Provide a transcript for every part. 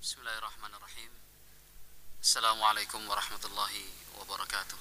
Bismillahirrahmanirrahim. Assalamualaikum warahmatullahi wabarakatuh.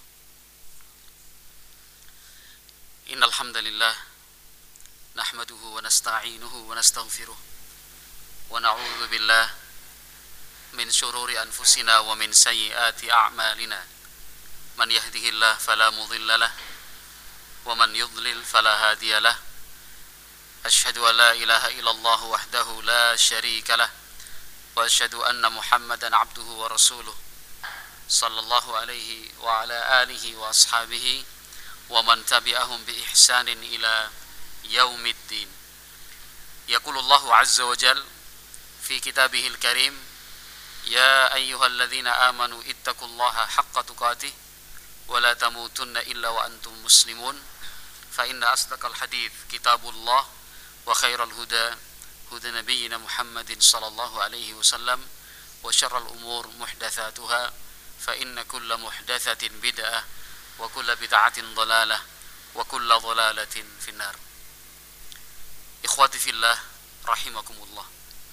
Innal hamdalillah nahmaduhu wa nasta'inuhu wa nastaghfiruh wa na'udzu billah min shururi anfusina wa min sayyiati a'malina. Man yahdihillahu fala mudhillalah wa man yudlil fala hadiyalah. Asyhadu an la ilaha illallah wahdahu la syarika lah wa asyhadu anna Muhammadan abduhu wa rasuluh sallallahu alaihi wa ala alihi wa ashabihi wa man tabi'ahum bi ihsanin ila yaumiddin. Yaqulullahu azza wa jal fi kitabihil karim, ya ayyuhalladzina amanu ittaqullaha haqqa tuqatih wa la tamutunna illa wa antum muslimun. Fa inna asdaqal hadits kitabullah wa khairal huda huda nabiyyina Muhammadin sallallahu alaihi wasallam wa syarrul umur muhdatsatuha fa inna kulla muhdatsatin bid'ah wa kulla bid'atin dhalalah wa kulla dhalalatin finnar. Ikhwati fillah rahimakumullah.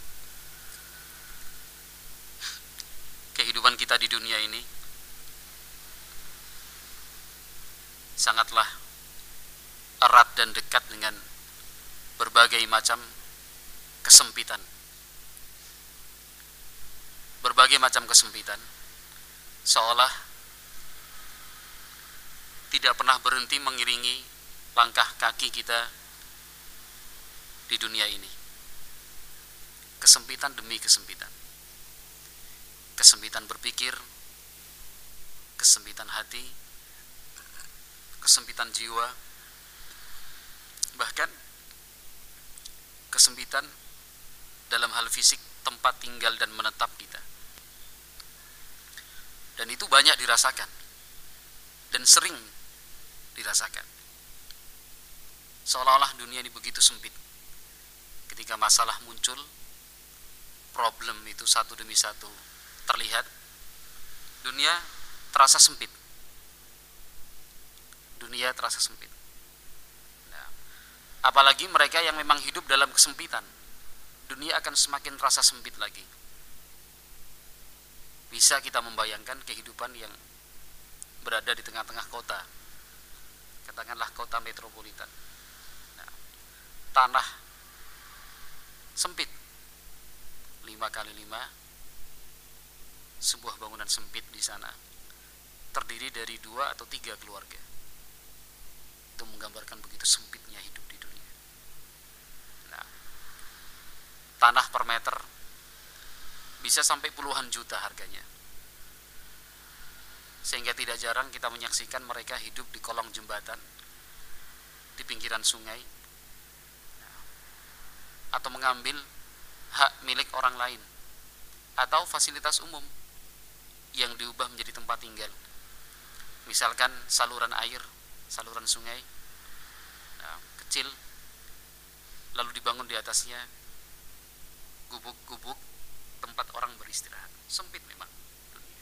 Kehidupan kita di dunia ini sangatlah erat dan dekat dengan berbagai macam kesempitan. Berbagai macam kesempitan seolah tidak pernah berhenti mengiringi langkah kaki kita di dunia ini. Kesempitan demi kesempitan. Kesempitan berpikir, kesempitan hati, kesempitan jiwa, bahkan kesempitan dalam hal fisik, tempat tinggal dan menetap kita. Dan itu banyak dirasakan dan sering dirasakan. Seolah-olah dunia ini begitu sempit. Ketika masalah muncul, problem itu satu demi satu terlihat, dunia terasa sempit. Dunia terasa sempit. Nah, apalagi mereka yang memang hidup dalam kesempitan, dunia akan semakin terasa sempit lagi. Bisa kita membayangkan kehidupan yang berada di tengah-tengah kota, katakanlah kota metropolitan. Nah, tanah sempit 5x5, sebuah bangunan sempit di sana, terdiri dari 2 atau 3 keluarga. Itu menggambarkan begitu sempitnya hidup di dunia. Nah, tanah per meter bisa sampai puluhan juta harganya. Sehingga tidak jarang kita menyaksikan mereka hidup di kolong jembatan, di pinggiran sungai, atau mengambil hak milik orang lain, atau fasilitas umum yang diubah menjadi tempat tinggal. Misalkan saluran air, saluran sungai kecil, lalu dibangun di atasnya gubuk-gubuk tempat orang beristirahat. Sempit memang dunia.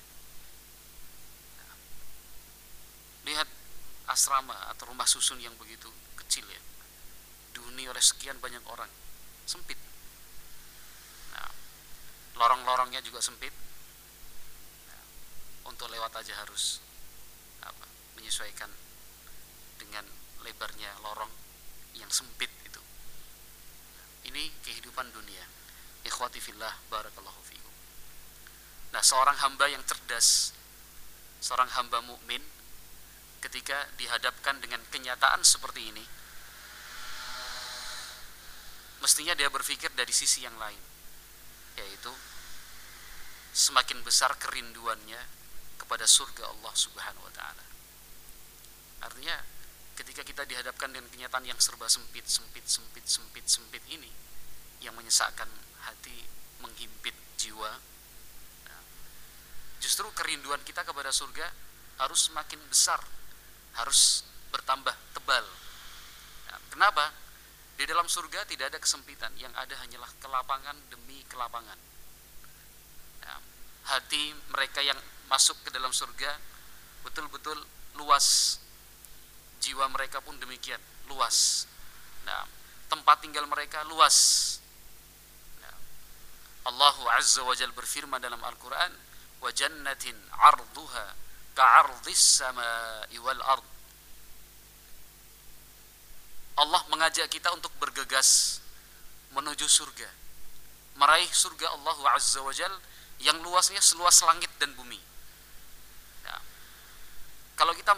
Lihat asrama atau rumah susun yang begitu kecil ya, dihuni oleh sekian banyak orang. Sempit. Nah, lorong-lorongnya juga sempit. Nah, untuk lewat aja harus menyesuaikan dengan lebarnya lorong yang sempit itu. Ini kehidupan dunia. Ikhwati fillah barakallahu fikum. Nah, seorang hamba yang cerdas, seorang hamba mukmin, ketika dihadapkan dengan kenyataan seperti ini, mestinya dia berpikir dari sisi yang lain, yaitu semakin besar kerinduannya kepada surga Allah Subhanahu wa taala. Artinya ketika kita dihadapkan dengan kenyataan yang serba sempit ini, yang menyesakkan hati, menghimpit jiwa, justru kerinduan kita kepada surga harus semakin besar, harus bertambah tebal. Kenapa? Di dalam surga tidak ada kesempitan, yang ada hanyalah kelapangan demi kelapangan. Hati mereka yang masuk ke dalam surga betul-betul luas, jiwa mereka pun demikian luas. Tempat tinggal mereka luas. Allah Allah Azza wa Jalla berfirman dalam Al-Quran, wa jannatin arduha ka'ardis samai wal ard. Allah mengajak kita untuk bergegas menuju surga, meraih surga Allah Azza wa Jalla yang luasnya seluas langit dan bumi. Ya. Kalau kita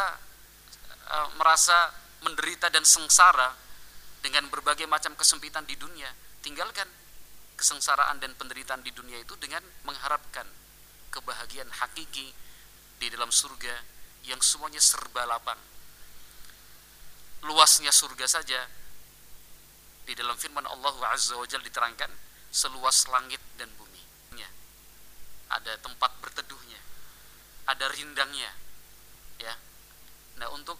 merasa menderita dan sengsara dengan berbagai macam kesempitan di dunia, tinggalkan kesengsaraan dan penderitaan di dunia itu dengan mengharapkan kebahagiaan hakiki di dalam surga yang semuanya serba lapang. Luasnya surga saja di dalam firman Allah Azza wa Jalla diterangkan seluas langit dan bumi. Ada tempat berteduhnya, ada rindangnya, ya. Nah, untuk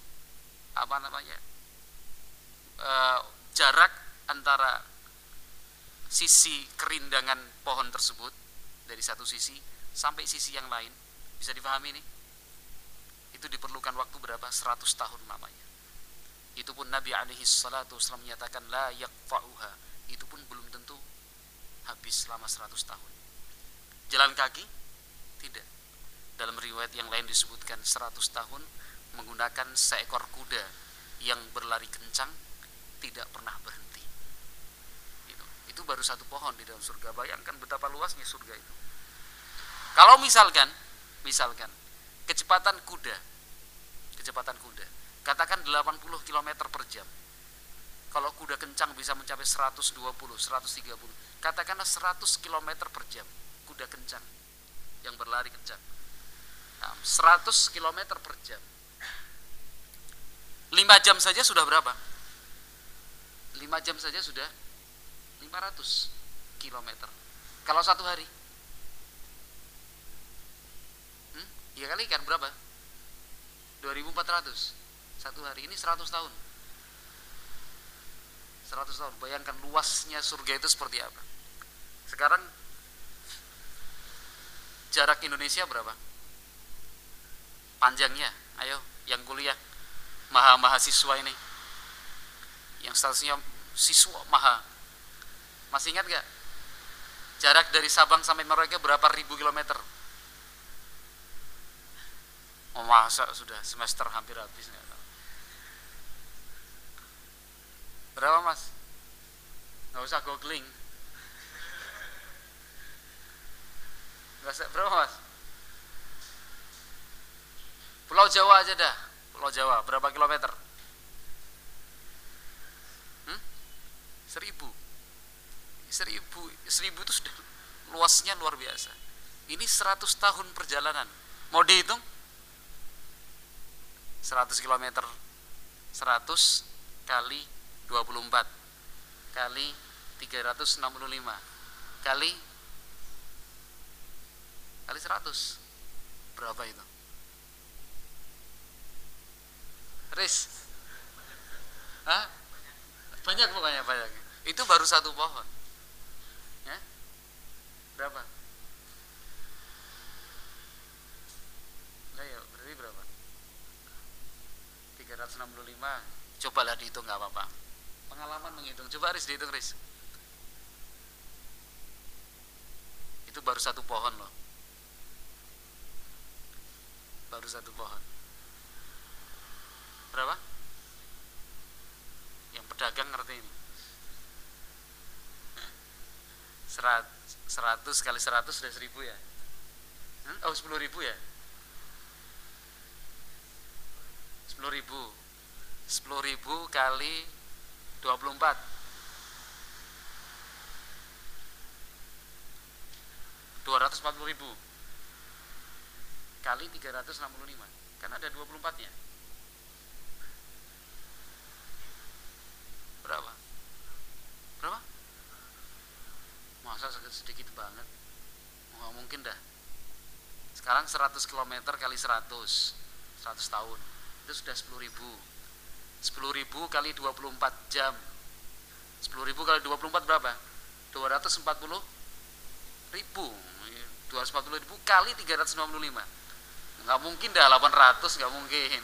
jarak antara sisi kerindangan pohon tersebut dari satu sisi sampai sisi yang lain, bisa dipahami nih, itu diperlukan waktu berapa? 100 tahun namanya. Itu pun Nabi alaihi salatu wasallam menyatakan la yaqfa'uha, itu pun belum tentu habis selama 100 tahun. Jalan kaki? Tidak. Dalam riwayat yang lain disebutkan 100 tahun menggunakan seekor kuda yang berlari kencang, tidak pernah berhenti. Itu baru satu pohon di dalam surga. Bayangkan betapa luasnya surga itu. Kalau misalkan kecepatan kuda, katakan 80 km per jam. Kalau kuda kencang bisa mencapai 120, 130, katakanlah 100 km per jam. Kuda kencang yang berlari kencang. 100 km per jam. 5 jam saja sudah berapa? 5 jam saja sudah 500 km. Kalau satu hari, ya kali kan berapa? 2400 satu hari. Ini 100 tahun. 100 tahun. Bayangkan luasnya surga itu seperti apa. Sekarang jarak Indonesia berapa? Panjangnya, ayo yang kuliah, mahasiswa ini, yang statusnya siswa maha, masih ingat gak? Jarak dari Sabang sampai Merauke berapa ribu kilometer? Oh, masa sudah semester hampir habis. Berapa mas? Gak usah googling. Berapa mas? Pulau Jawa aja dah. Pulau Jawa berapa kilometer? 1000 itu sudah luasnya luar biasa. Ini 100 tahun perjalanan. Mau dihitung? 100 km 100 kali 24 kali 365 kali 100 berapa itu? Riz? Banyak pokoknya, banyak. Itu baru satu pohon. Ya? Berapa? Nah, ya, berarti berapa? 365. Cobalah dihitung, nggak apa-apa. Pengalaman menghitung. Coba Riz dihitung, Riz. Itu baru satu pohon loh. Baru satu pohon. Berapa? Yang pedagang ngerti ini. 100 kali 100 sudah 1000 ya? Oh 10.000 ya? 10.000 kali 24 240.000 kali 365, kan ada 24 nya. Berapa? Masa sedikit banget? Nggak mungkin dah. Sekarang 100 km kali 100 tahun itu sudah 10.000 kali 24 jam. 10.000 kali 24 berapa? 240.000 kali 365. Nggak mungkin dah 800, nggak mungkin.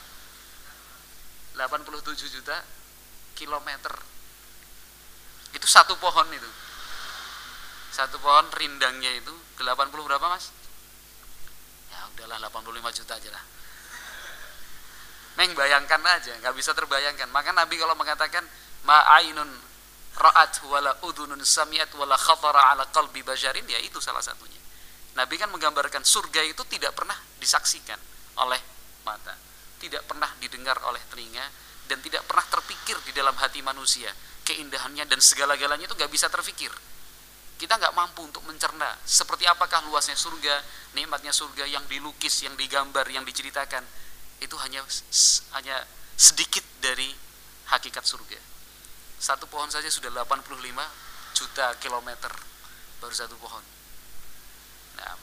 87 juta kilometer. Itu satu pohon itu. Satu pohon rindangnya itu 80 berapa Mas? Ya udahlah 85 juta aja lah. Bayangkan aja, nggak bisa terbayangkan. Maka Nabi kalau mengatakan ma'ainun ra'at wala udhunun sami'at wala khatara ala qalbi basharin, ya itu salah satunya. Nabi kan menggambarkan surga itu tidak pernah disaksikan oleh mata, tidak pernah didengar oleh telinga, dan tidak pernah terpikir di dalam hati manusia. Keindahannya dan segala-galanya itu nggak bisa terpikir. Kita nggak mampu untuk mencerna seperti apakah luasnya surga, nikmatnya surga yang dilukis, yang digambar, yang diceritakan. Itu hanya sedikit dari hakikat surga. Satu pohon saja sudah 85 juta kilometer baru satu pohon. Nah,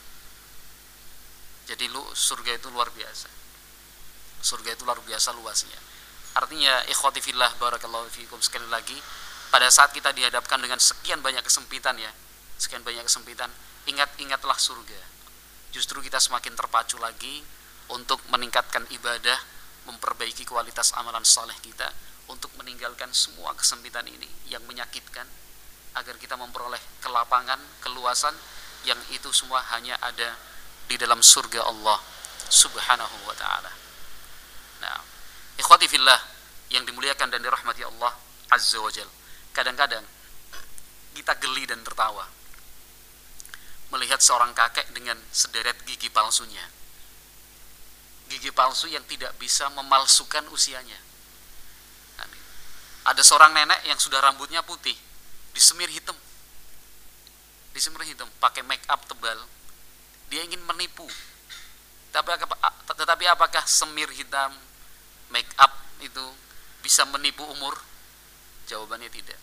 jadi surga itu luar biasa. Surga itu luar biasa luasnya. Artinya ikhwati fillah barakallahu fikum, sekali lagi pada saat kita dihadapkan dengan sekian banyak kesempitan ya, sekian banyak kesempitan, ingatlah surga. Justru kita semakin terpacu lagi untuk meningkatkan ibadah, memperbaiki kualitas amalan saleh kita, untuk meninggalkan semua kesempitan ini yang menyakitkan, agar kita memperoleh kelapangan, keluasan yang itu semua hanya ada di dalam surga Allah Subhanahu wa ta'ala. Nah, ikhwati fillah yang dimuliakan dan dirahmati Allah Azza wa Jal, kadang-kadang kita geli dan tertawa melihat seorang kakek dengan sederet gigi palsunya. Gigi palsu yang tidak bisa memalsukan usianya. Ada seorang nenek yang sudah rambutnya putih, disemir hitam, pakai make up tebal. Dia ingin menipu. Tetapi apakah semir hitam, make up itu bisa menipu umur? Jawabannya tidak.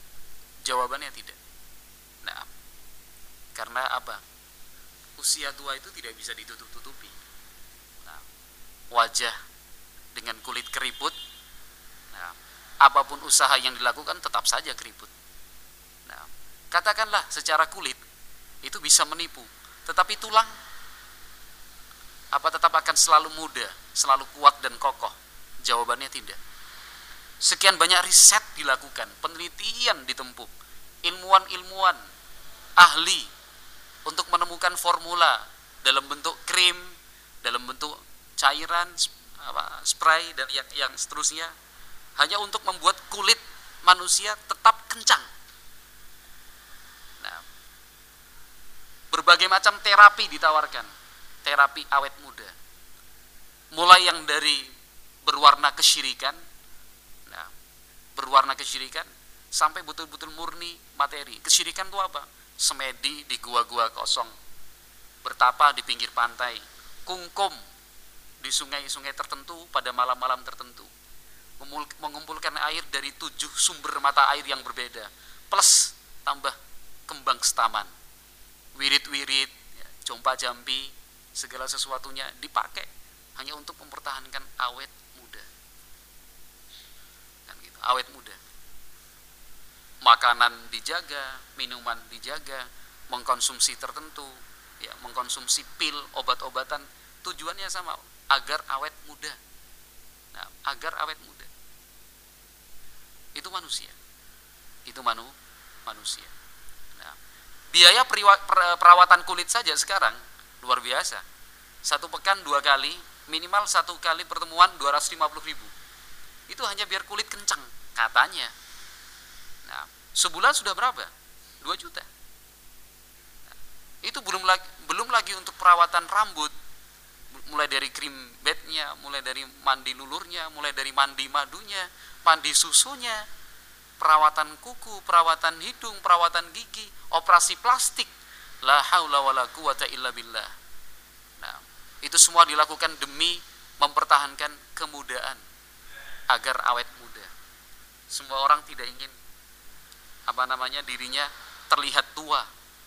Nah, karena apa? Usia tua itu tidak bisa ditutup-tutupi. Nah, wajah dengan kulit keriput, nah, apapun usaha yang dilakukan tetap saja keriput. Nah, katakanlah secara kulit itu bisa menipu, tetapi tulang apa tetap akan selalu muda, selalu kuat dan kokoh? Jawabannya tidak. Sekian banyak riset dilakukan, penelitian ditempuh, ilmuwan ahli untuk menemukan formula dalam bentuk krim, dalam bentuk cairan, spray dan yang seterusnya, hanya untuk membuat kulit manusia tetap kencang. Nah, berbagai macam terapi ditawarkan, terapi awet muda, mulai yang dari berwarna kesyirikan, sampai betul-betul murni materi. Kesyirikan itu apa? Semedi di gua-gua kosong, bertapa di pinggir pantai, kungkum di sungai-sungai tertentu pada malam-malam tertentu, mengumpulkan air dari 7 sumber mata air yang berbeda, plus tambah kembang setaman, wirid-wirid, jompa jampi, segala sesuatunya dipakai hanya untuk mempertahankan awet muda. Kan gitu, awet muda. Makanan dijaga, minuman dijaga, mengkonsumsi tertentu, ya, mengkonsumsi pil, obat-obatan, tujuannya sama, agar awet muda. Nah, agar awet muda. Itu manusia. Manusia. Nah, biaya perawatan kulit saja sekarang luar biasa. 1 pekan 2 kali, minimal 1 kali pertemuan 250.000. Itu hanya biar kulit kencang katanya. Nah, sebulan sudah berapa? 2 juta. Nah, itu belum lagi untuk perawatan rambut, mulai dari krim bednya, mulai dari mandi lulurnya, mulai dari mandi madunya, mandi susunya, perawatan kuku, perawatan hidung, perawatan gigi, operasi plastik. La haula wala quwata illa billah. Nah, itu semua dilakukan demi mempertahankan kemudaan, agar awet muda. Semua orang tidak ingin dirinya terlihat tua.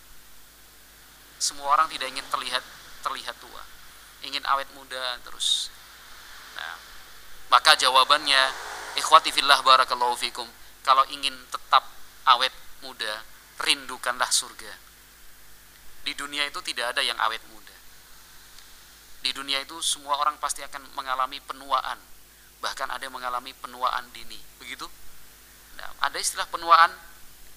Semua orang tidak ingin terlihat tua, ingin awet muda terus. Nah, maka jawabannya, ikhwati fillah barakallahu fikum, kalau ingin tetap awet muda, rindukanlah surga. Di dunia itu tidak ada yang awet muda. Di dunia itu semua orang pasti akan mengalami penuaan, bahkan ada yang mengalami penuaan dini. Begitu? Nah, ada istilah penuaan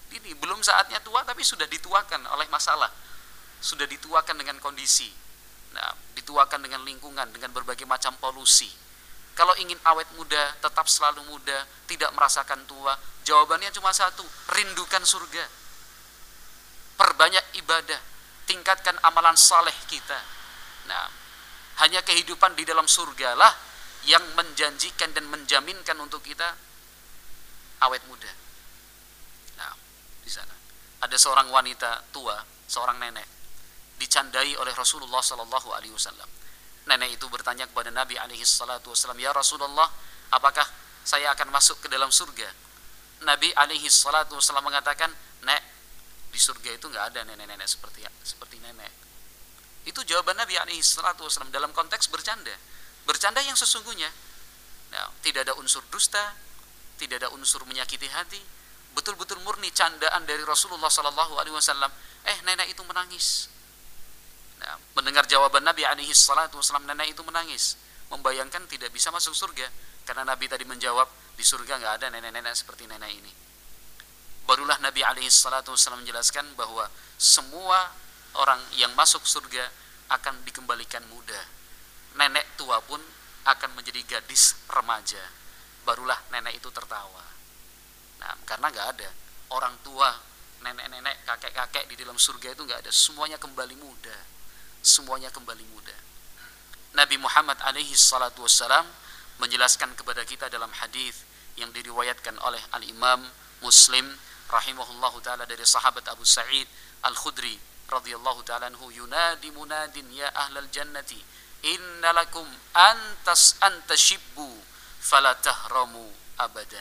Ini belum saatnya tua tapi sudah dituakan oleh masalah, sudah dituakan dengan kondisi, nah, dituakan dengan lingkungan, dengan berbagai macam polusi. Kalau ingin awet muda, tetap selalu muda, tidak merasakan tua, jawabannya cuma satu, rindukan surga. Perbanyak ibadah, tingkatkan amalan saleh kita. Nah, hanya kehidupan di dalam surga lah yang menjanjikan dan menjaminkan untuk kita awet muda. Nah, di sana ada seorang wanita tua, seorang nenek, dicandai oleh Rasulullah Sallallahu Alaihi Wasallam. Nenek itu bertanya kepada Nabi Alaihi Salatu Wasallam, ya Rasulullah, apakah saya akan masuk ke dalam surga? Nabi Alaihi Salatu Wasallam mengatakan, nek, di surga itu nggak ada nenek-nenek seperti nenek. Itu jawaban Nabi Alaihi Salatu Wasallam dalam konteks bercanda yang sesungguhnya. Nah, tidak ada unsur dusta, tidak ada unsur menyakiti hati, betul-betul murni candaan dari Rasulullah Sallallahu Alaihi Wasallam. Nenek itu menangis. Nah, mendengar jawaban Nabi Alaihi Salatu Wasallam, nenek itu menangis, membayangkan tidak bisa masuk surga karena Nabi tadi menjawab di surga nggak ada nenek-nenek seperti nenek ini. Barulah Nabi Alaihi Salatu Wasallam menjelaskan bahwa semua orang yang masuk surga akan dikembalikan muda. Nenek tua pun akan menjadi gadis remaja. Barulah nenek itu tertawa. Nah, karena nggak ada orang tua, nenek-nenek, kakek-kakek di dalam surga itu nggak ada. Semuanya kembali muda. Semuanya kembali muda. Nabi Muhammad alaihi salatu wassalam menjelaskan kepada kita dalam hadis yang diriwayatkan oleh Al-Imam Muslim rahimahullahu taala dari sahabat Abu Sa'id Al-Khudri radhiyallahu taala anhu, yunadi munadin ya ahlal jannati innalakum antashibbu fala tahramu abadan.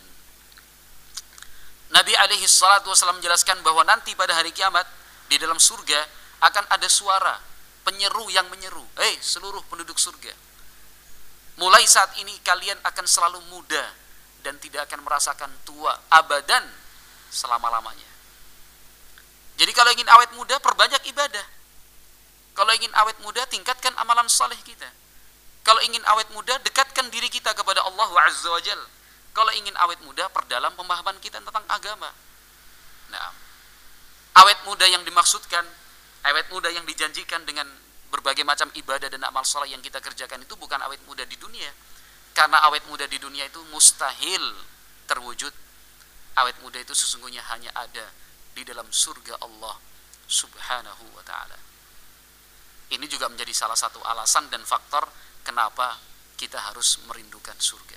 Nabi alaihi salatu wassalam menjelaskan bahwa nanti pada hari kiamat di dalam surga akan ada suara penyeru yang menyeru, seluruh penduduk surga, mulai saat ini kalian akan selalu muda dan tidak akan merasakan tua abadan, selama-lamanya. Jadi kalau ingin awet muda, perbanyak ibadah. Kalau ingin awet muda, tingkatkan amalan saleh kita. Kalau ingin awet muda, dekatkan diri kita kepada Allah Azza wa Jalla. Kalau ingin awet muda, perdalam pemahaman kita tentang agama. Nah, awet muda yang dimaksudkan, awet muda yang dijanjikan dengan berbagai macam ibadah dan amal saleh yang kita kerjakan itu bukan awet muda di dunia. Karena awet muda di dunia itu mustahil terwujud. Awet muda itu sesungguhnya hanya ada di dalam surga Allah Subhanahu wa ta'ala. Ini juga menjadi salah satu alasan dan faktor kenapa kita harus merindukan surga.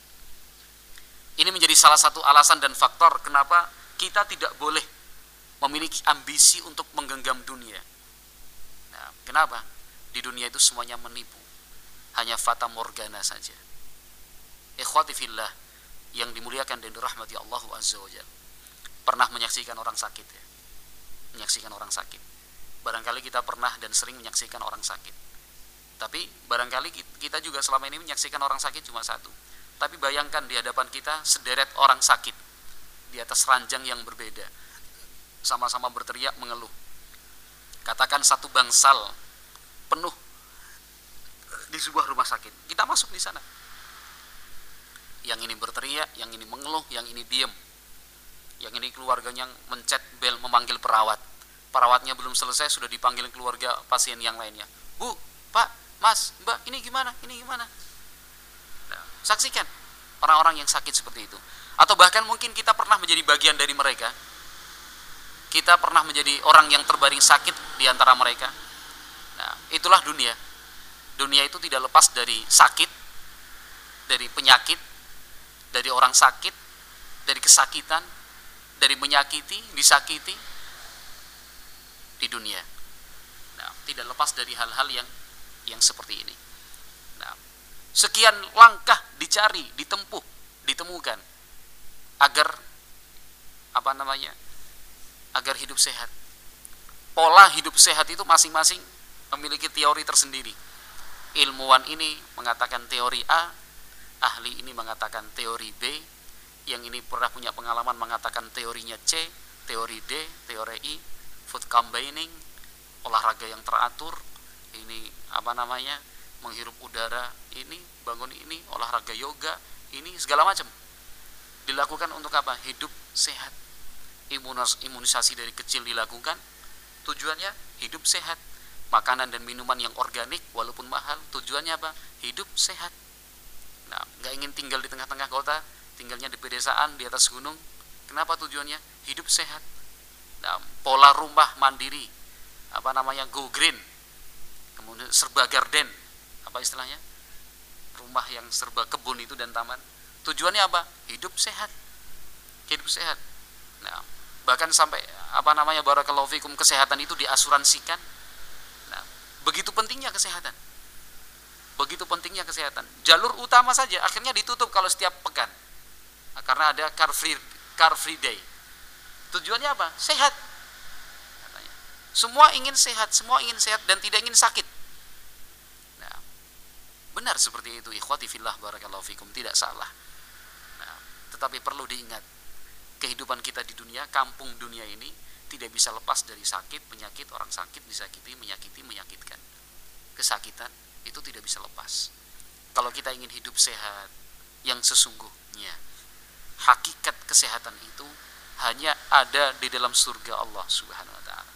Ini menjadi salah satu alasan dan faktor kenapa kita tidak boleh memiliki ambisi untuk menggenggam dunia. Nah, kenapa? Di dunia itu semuanya menipu. Hanya fata morgana saja. Ikhwati fillah yang dimuliakan dan dirahmati Allah Azza wa Jalla. Pernah menyaksikan orang sakit ya? Menyaksikan orang sakit. Barangkali kita pernah dan sering menyaksikan orang sakit. Tapi barangkali kita juga selama ini menyaksikan orang sakit cuma satu. Tapi bayangkan di hadapan kita sederet orang sakit di atas ranjang yang berbeda, sama-sama berteriak mengeluh. Katakan satu bangsal penuh di sebuah rumah sakit. Kita masuk di sana. Yang ini berteriak, yang ini mengeluh, yang ini diam. Yang ini keluarganya mencet bel memanggil perawat. Perawatnya belum selesai sudah dipanggil keluarga pasien yang lainnya. Bu, Pak, Mas, Mbak, ini gimana? Ini gimana? Nah, saksikan orang-orang yang sakit seperti itu. Atau bahkan mungkin kita pernah menjadi bagian dari mereka. Kita pernah menjadi orang yang terbaring sakit di antara mereka. Nah, itulah dunia. Dunia itu tidak lepas dari sakit, dari penyakit, dari orang sakit, dari kesakitan, dari menyakiti, disakiti di dunia. Nah, tidak lepas dari hal-hal yang seperti ini. Nah, sekian langkah dicari, ditempuh, ditemukan agar agar hidup sehat. Pola hidup sehat itu masing-masing memiliki teori tersendiri. Ilmuwan ini mengatakan teori A, ahli ini mengatakan teori B, yang ini pernah punya pengalaman mengatakan teorinya C, teori D, teori I, food combining, olahraga yang teratur, ini menghirup udara, ini bangun ini, olahraga yoga, ini segala macam dilakukan untuk apa? Hidup sehat. imunisasi dari kecil dilakukan, tujuannya hidup sehat. Makanan dan minuman yang organik walaupun mahal, tujuannya apa? Hidup sehat. Nah, nggak ingin tinggal di tengah-tengah kota, tinggalnya di pedesaan, di atas gunung. Kenapa tujuannya? Hidup sehat. Nah, pola rumah mandiri, go green, kemudian serba garden, apa istilahnya? Rumah yang serba kebun itu dan taman. Tujuannya apa? Hidup sehat. Hidup sehat. Nah, bahkan sampai barakallahu fikum, kesehatan itu diasuransikan. Nah, begitu pentingnya kesehatan. Begitu pentingnya kesehatan. Jalur utama saja akhirnya ditutup kalau setiap pekan. Nah, karena ada car free day. Tujuannya apa? Sehat. Katanya. Semua ingin sehat dan tidak ingin sakit. Nah, benar seperti itu, ikhwati fillah barakallahu fikum, tidak salah. Nah, tetapi perlu diingat, kehidupan kita di dunia, kampung dunia ini tidak bisa lepas dari sakit, penyakit, orang sakit, disakiti, menyakiti, menyakitkan. Kesakitan itu tidak bisa lepas. Kalau kita ingin hidup sehat yang sesungguhnya, hakikat kesehatan itu hanya ada di dalam surga Allah Subhanahu wa taala.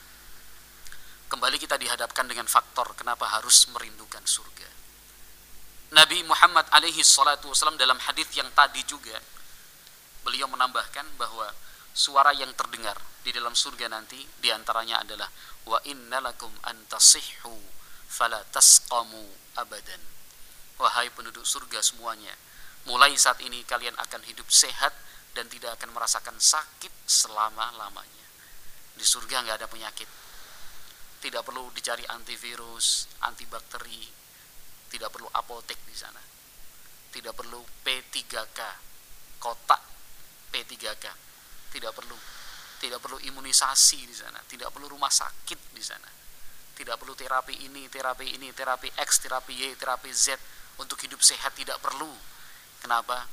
Kembali kita dihadapkan dengan faktor kenapa harus merindukan surga. Nabi Muhammad alaihi salatu wasallam dalam hadis yang tadi juga beliau menambahkan bahwa suara yang terdengar di dalam surga nanti diantaranya adalah wa innalakum antasihhu fala tasqamu abadan. Wahai penduduk surga semuanya, mulai saat ini kalian akan hidup sehat dan tidak akan merasakan sakit selama-lamanya. Di surga nggak ada penyakit, tidak perlu dicari antivirus, antibakteri, tidak perlu apotek di sana, tidak perlu P3K, kotak P3K, tidak perlu imunisasi di sana, tidak perlu rumah sakit di sana, tidak perlu terapi ini, terapi X, terapi Y, terapi Z untuk hidup sehat, tidak perlu. Kenapa?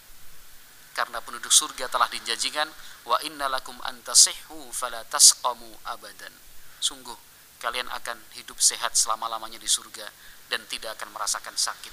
Karena penduduk surga telah dijanjikan wa innalakum antasihhu fala tasqamu abadan. Sungguh kalian akan hidup sehat selama-lamanya di surga dan tidak akan merasakan sakit.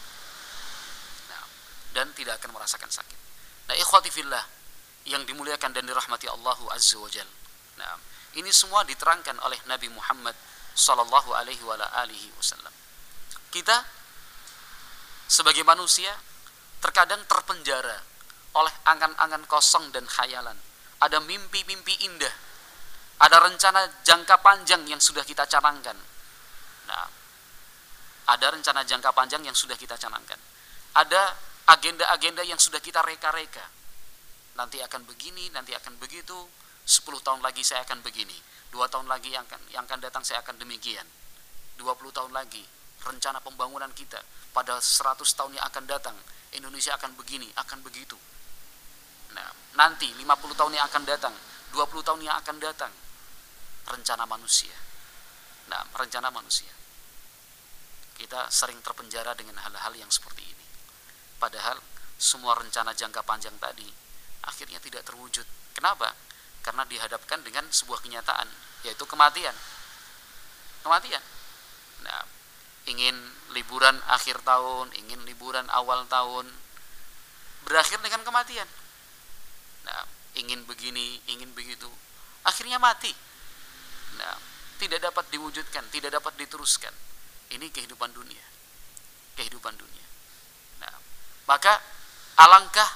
Nah, ikhwati fillah yang dimuliakan dan dirahmati Allah Azza wa Jalla. Nah, ini semua diterangkan oleh Nabi Muhammad sallallahu alaihi wasallam. Kita sebagai manusia terkadang terpenjara oleh angan-angan kosong dan khayalan. Ada mimpi-mimpi indah, ada rencana jangka panjang yang sudah kita canangkan. Nah, ada rencana jangka panjang yang sudah kita canangkan. Ada agenda-agenda yang sudah kita reka-reka. Nanti akan begini, nanti akan begitu. 10 tahun lagi saya akan begini. 2 tahun lagi yang akan datang saya akan demikian. 20 tahun lagi rencana pembangunan kita. Pada 100 tahun yang akan datang Indonesia akan begini, akan begitu. Nah, nanti 50 tahun yang akan datang, 20 tahun yang akan datang, rencana manusia. Nah, rencana manusia. Kita sering terpenjara dengan hal-hal yang seperti ini. Padahal semua rencana jangka panjang tadi akhirnya tidak terwujud. Kenapa? Karena dihadapkan dengan sebuah kenyataan, yaitu kematian. Kematian. Nah, ingin liburan akhir tahun, ingin liburan awal tahun, berakhir dengan kematian. Nah, ingin begini, ingin begitu, akhirnya mati. Nah, tidak dapat diwujudkan, tidak dapat diteruskan. Ini kehidupan dunia. Kehidupan dunia. Nah, maka alangkah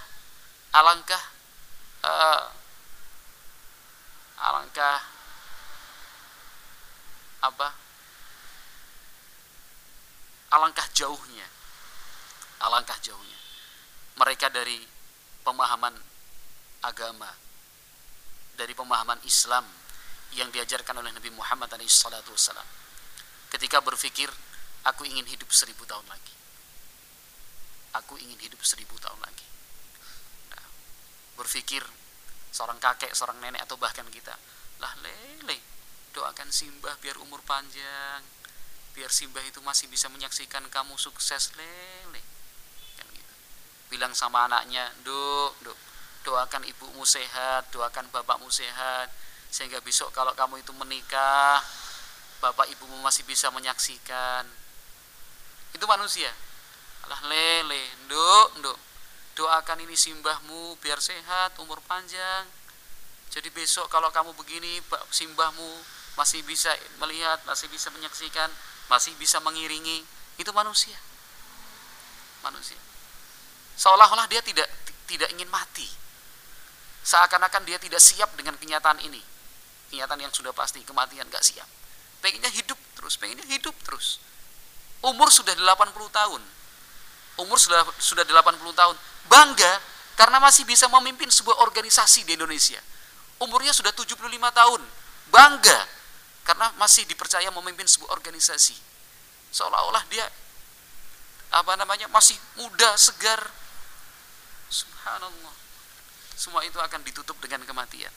alangkah jauhnya mereka dari pemahaman agama, dari pemahaman Islam yang diajarkan oleh Nabi Muhammad SAW. Ketika berpikir, aku ingin hidup 1000 tahun lagi. Aku ingin hidup 1000 tahun lagi. Nah, berpikir seorang kakek, seorang nenek, atau bahkan kita, lah lele, doakan Simbah biar umur panjang, biar Simbah itu masih bisa menyaksikan kamu sukses, lele. Kan gitu. Bilang sama anaknya, Duk, doakan ibumu sehat, doakan bapakmu sehat, sehingga besok kalau kamu itu menikah, bapak ibumu masih bisa menyaksikan. Itu manusia. Alah lele, Duk, doakan ini Simbahmu biar sehat, umur panjang. Jadi besok kalau kamu begini, simbahmu masih bisa melihat, masih bisa menyaksikan, masih bisa mengiringi. Itu manusia. Manusia. Seolah-olah dia tidak ingin mati. Seakan-akan dia tidak siap dengan kenyataan ini. Kenyataan yang sudah pasti, kematian, gak siap. Pengennya hidup terus. Umur sudah 80 tahun. Umur sudah 80 tahun. Bangga karena masih bisa memimpin sebuah organisasi di Indonesia. Umurnya sudah 75 tahun. Bangga karena masih dipercaya memimpin sebuah organisasi. Seolah-olah dia masih muda, segar. Subhanallah. Semua itu akan ditutup dengan kematian.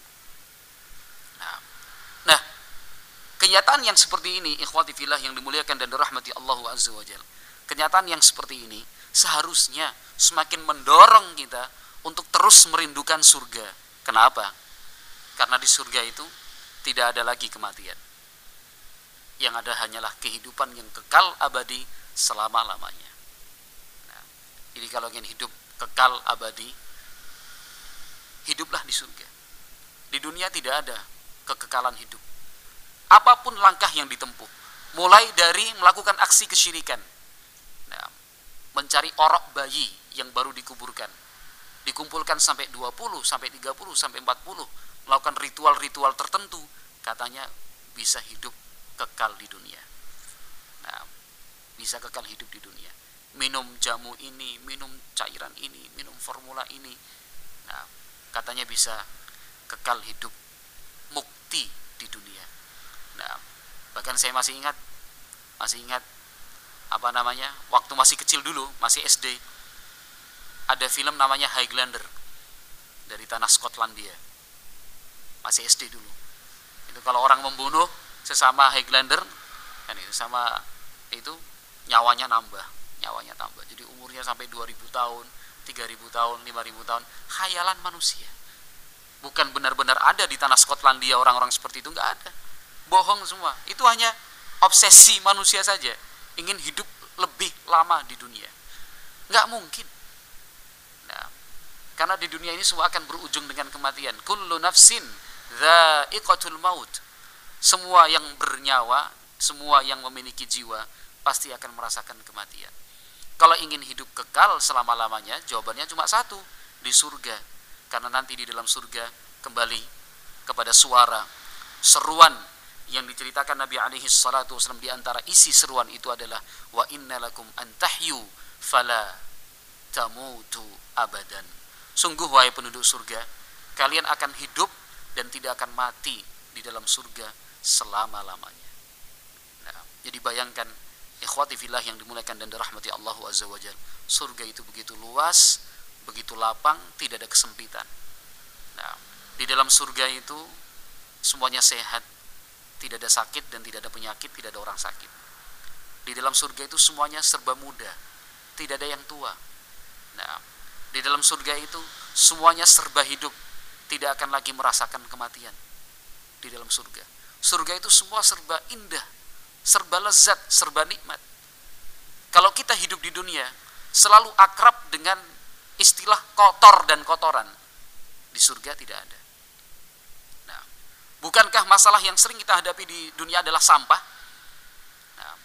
Nah, kenyataan yang seperti ini, ikhwati fillah yang dimuliakan dan dirahmati Allah Azza wa Jalla. Kenyataan yang seperti ini seharusnya semakin mendorong kita untuk terus merindukan surga. Kenapa? Karena di surga itu tidak ada lagi kematian. Yang ada hanyalah kehidupan yang kekal abadi selama-lamanya. Nah, jadi kalau ingin hidup kekal abadi, hiduplah di surga. Di dunia tidak ada kekekalan hidup. Apapun langkah yang ditempuh, mulai dari melakukan aksi kesyirikan, nah, mencari orok bayi yang baru dikuburkan, dikumpulkan sampai 20, sampai 30, sampai 40, melakukan ritual-ritual tertentu, katanya bisa hidup kekal di dunia. Nah, bisa kekal hidup di dunia. Minum jamu ini, minum cairan ini, minum formula ini, nah, katanya bisa kekal hidup, mukti di dunia. Nah, bahkan saya masih ingat waktu masih kecil dulu, masih SD, ada film namanya Highlander dari tanah Skotlandia. Masih SD dulu. Itu kalau orang membunuh sesama Highlander, kan itu sama itu nyawanya tambah. Jadi umurnya sampai 2000 tahun, 3000 tahun, 5000 tahun. Khayalan manusia. Bukan benar-benar ada di tanah Skotlandia orang-orang seperti itu, enggak ada. Bohong semua. Itu hanya obsesi manusia saja, ingin hidup lebih lama di dunia. Enggak mungkin. Nah, karena di dunia ini semua akan berujung dengan kematian. Kullu nafsin dha'iqatul maut. Semua yang bernyawa, semua yang memiliki jiwa pasti akan merasakan kematian. Kalau ingin hidup kekal selama-lamanya, jawabannya cuma satu, di surga. Karena nanti di dalam surga kembali kepada suara, seruan yang diceritakan Nabi alaihi salatu wasallam. Di antara isi seruan itu adalah wa innalakum antahyu fala tamutu abadan. Sungguh wahai penduduk surga, kalian akan hidup dan tidak akan mati di dalam surga selama-lamanya. Nah, jadi bayangkan ikhwati fillah yang dimuliakan dan dirahmati Allah Azza wa Jalla, surga itu begitu luas, begitu lapang, tidak ada kesempitan. Nah, di dalam surga itu semuanya sehat, tidak ada sakit dan tidak ada penyakit, tidak ada orang sakit. Di dalam surga itu semuanya serba muda, tidak ada yang tua. Nah, di dalam surga itu semuanya serba hidup, tidak akan lagi merasakan kematian. Di dalam surga itu semua serba indah, serba lezat, serba nikmat. Kalau kita hidup di dunia selalu akrab dengan istilah kotor dan kotoran, di surga tidak ada. Nah, bukankah masalah yang sering kita hadapi di dunia adalah sampah? Nah,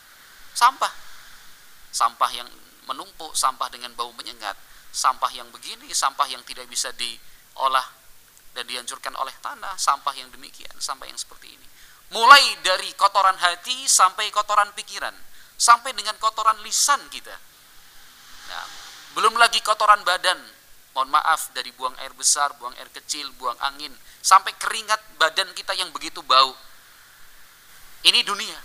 sampah yang menumpuk, sampah dengan bau menyengat, sampah yang begini, sampah yang tidak bisa diolah dan dihancurkan oleh tanah, sampah yang demikian, sampah yang seperti ini. Mulai dari kotoran hati sampai kotoran pikiran, sampai dengan kotoran lisan kita. Nah, belum lagi kotoran badan, mohon maaf, dari buang air besar, buang air kecil, buang angin, sampai keringat badan kita yang begitu bau. Ini dunia.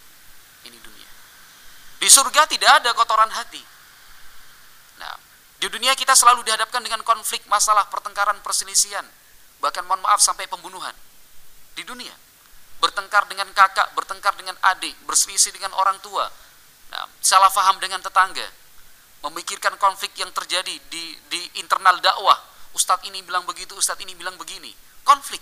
Di surga tidak ada kotoran hati. Nah, di dunia kita selalu dihadapkan dengan konflik, masalah, pertengkaran, perselisihan, bahkan mohon maaf sampai pembunuhan. Di dunia bertengkar dengan kakak, bertengkar dengan adik, berselisih dengan orang tua, nah, salah faham dengan tetangga, memikirkan konflik yang terjadi di internal dakwah. Ustadz ini bilang begitu, ustadz ini bilang begini. Konflik.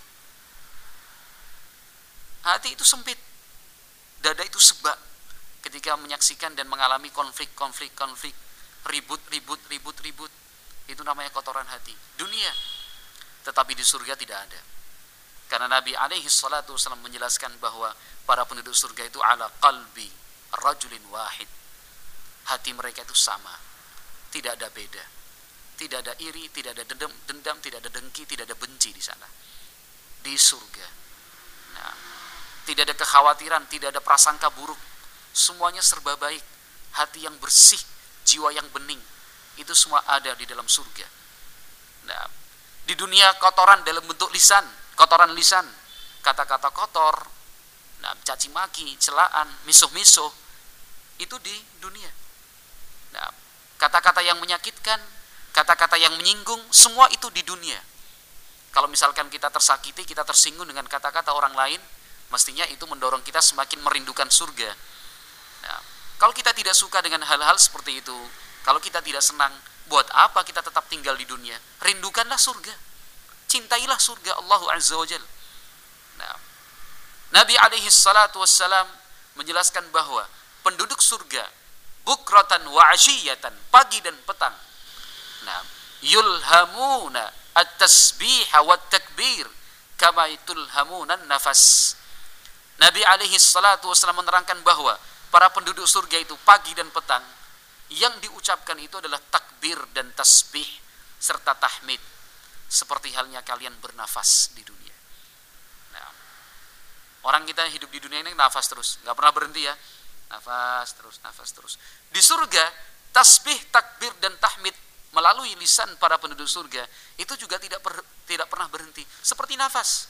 Hati itu sempit, dada itu sebak ketika menyaksikan dan mengalami konflik, ribut. Itu namanya kotoran hati. Dunia. Tetapi di surga tidak ada. Karena Nabi alaihi salatu wasallam menjelaskan bahwa para penduduk surga itu ala qalbi rajulin wahid. Hati mereka itu sama, tidak ada beda, tidak ada iri, tidak ada dendam, tidak ada dengki, tidak ada benci di sana, di surga. Nah, tidak ada kekhawatiran, tidak ada prasangka buruk, semuanya serba baik, hati yang bersih, jiwa yang bening, itu semua ada di dalam surga. Nah, di dunia kotoran dalam bentuk lisan, kotoran lisan, kata-kata kotor, nah, caci maki, celaan, misuh-misuh, itu di dunia. Nah, kata-kata yang menyakitkan, kata-kata yang menyinggung, semua itu di dunia. Kalau misalkan kita tersakiti, kita tersinggung dengan kata-kata orang lain, mestinya itu mendorong kita semakin merindukan surga. Nah, kalau kita tidak suka dengan hal-hal seperti itu, kalau kita tidak senang, buat apa kita tetap tinggal di dunia? Rindukanlah surga, cintailah surga Allah Azza wa Jalla. Nah, Nabi alaihi salatu wassalam menjelaskan bahwa penduduk surga bukratan wa asyiyatan, pagi dan petang, nah, yulhamuna at-tasbih wa takbir kama tulhamuna nafas. Nabi alaihi salatu wassalam menerangkan bahwa para penduduk surga itu pagi dan petang yang diucapkan itu adalah takbir dan tasbih serta tahmid, seperti halnya kalian bernafas di dunia. Nah, orang kita hidup di dunia ini nafas terus, nggak pernah berhenti ya, nafas terus. Di surga tasbih, takbir dan tahmid melalui lisan para penduduk surga itu juga tidak pernah berhenti, seperti nafas.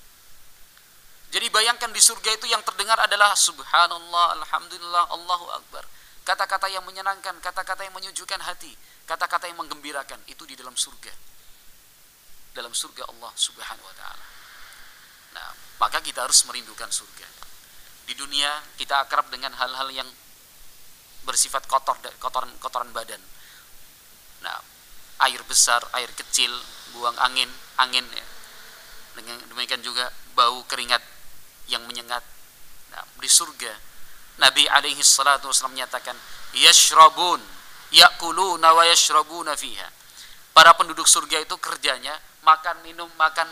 Jadi bayangkan di surga itu yang terdengar adalah subhanallah, alhamdulillah, Allahu akbar. Kata-kata yang menyenangkan, kata-kata yang menyejukkan hati, kata-kata yang menggembirakan, itu di dalam surga. Dalam surga Allah Subhanahu wa taala. Nah, maka kita harus merindukan surga. Di dunia kita akrab dengan hal-hal yang bersifat kotoran badan. Nah, air besar, air kecil, buang angin ya. Demikian juga bau keringat yang menyengat. Nah, di surga Nabi alaihi salatu wasallam menyatakan yashrabun yakuluna wa yashrabuna fiha. Para penduduk surga itu kerjanya makan minum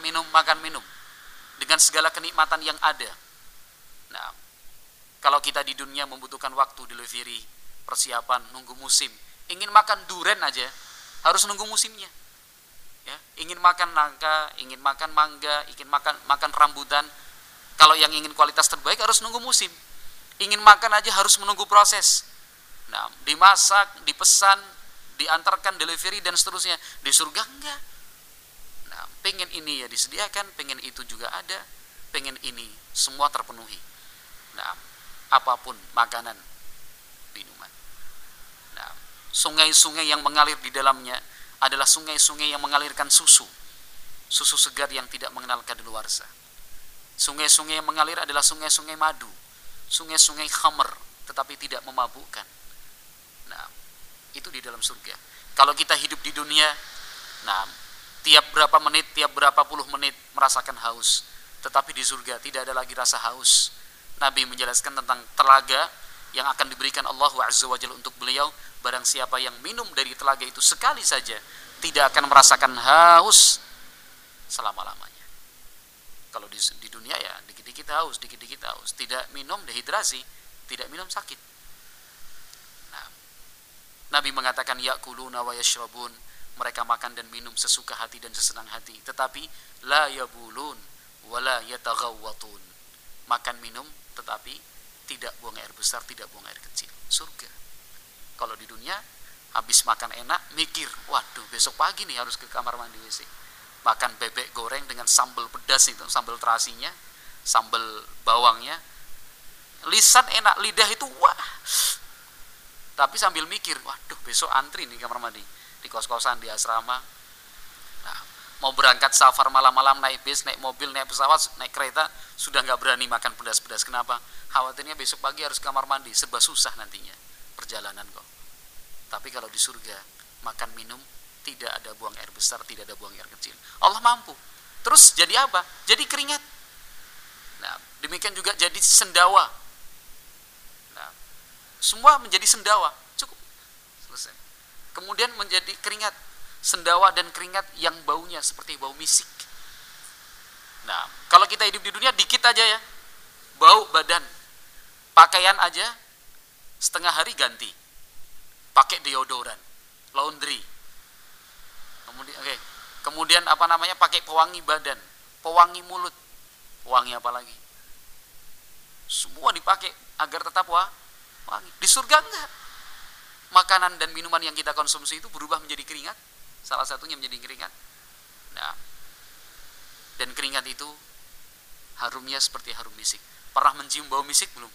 dengan segala kenikmatan yang ada. Nah, kalau kita di dunia membutuhkan waktu delivery, persiapan, nunggu musim, ingin makan duren aja harus nunggu musimnya. Ya, ingin makan nangka, ingin makan mangga, ingin makan rambutan, kalau yang ingin kualitas terbaik harus nunggu musim. Ingin makan aja harus menunggu proses. Nah, dimasak, dipesan, diantarkan, delivery dan seterusnya. Di surga enggak. Nah, pengen ini ya disediakan, pengen itu juga ada, pengen ini semua terpenuhi. Nah, apapun makanan, minuman. Nah, sungai-sungai yang mengalir di dalamnya adalah sungai-sungai yang mengalirkan susu segar yang tidak mengenal kadaluarsa. Sungai-sungai yang mengalir adalah sungai-sungai madu, sungai-sungai khamr, tetapi tidak memabukkan. Nah, itu di dalam surga. Kalau kita hidup di dunia, nah, tiap berapa menit, tiap berapa puluh menit merasakan haus, tetapi di surga tidak ada lagi rasa haus. Nabi menjelaskan tentang telaga yang akan diberikan Allah Azza wa Jalla untuk beliau. Barang siapa yang minum dari telaga itu sekali saja, tidak akan merasakan haus selama-lamanya. Kalau di dunia ya dikit-dikit haus, tidak minum dehidrasi, tidak minum sakit. Nah, Nabi mengatakan yakuluna wa yashrabun, mereka makan dan minum sesuka hati dan sesenang hati, tetapi la yabulun wala yataghawwatun, makan minum tetapi tidak buang air besar, tidak buang air kecil. Surga. Kalau di dunia habis makan enak mikir, waduh besok pagi nih harus ke kamar mandi WC. Makan bebek goreng dengan sambal pedas itu, sambal terasinya, sambal bawangnya, lisan enak, lidah itu wah. Tapi sambil mikir, waduh besok antri nih kamar mandi, di kos-kosan, di asrama. Nah, mau berangkat safar malam-malam, naik bis, naik mobil, naik pesawat, naik kereta, sudah nggak berani makan pedas-pedas. Kenapa? Khawatirnya besok pagi harus kamar mandi, serba susah nantinya perjalanan kok. Tapi kalau di surga, makan minum tidak ada buang air besar, tidak ada buang air kecil. Allah mampu. Terus jadi apa? Jadi keringat. Nah, demikian juga jadi sendawa. Nah, semua menjadi sendawa. Cukup. Selesai. Kemudian menjadi keringat. Sendawa dan keringat yang baunya seperti bau misik. Nah, kalau kita hidup di dunia dikit aja ya, bau badan, pakaian aja setengah hari ganti, pakai deodoran, laundry, kemudian apa namanya, pakai pewangi badan, pewangi mulut, pewangi apa lagi, semua dipakai agar tetap wangi. Di surga enggak, makanan dan minuman yang kita konsumsi itu berubah menjadi keringat, salah satunya menjadi keringat. Nah, dan keringat itu harumnya seperti harum misik. Pernah mencium bau misik belum?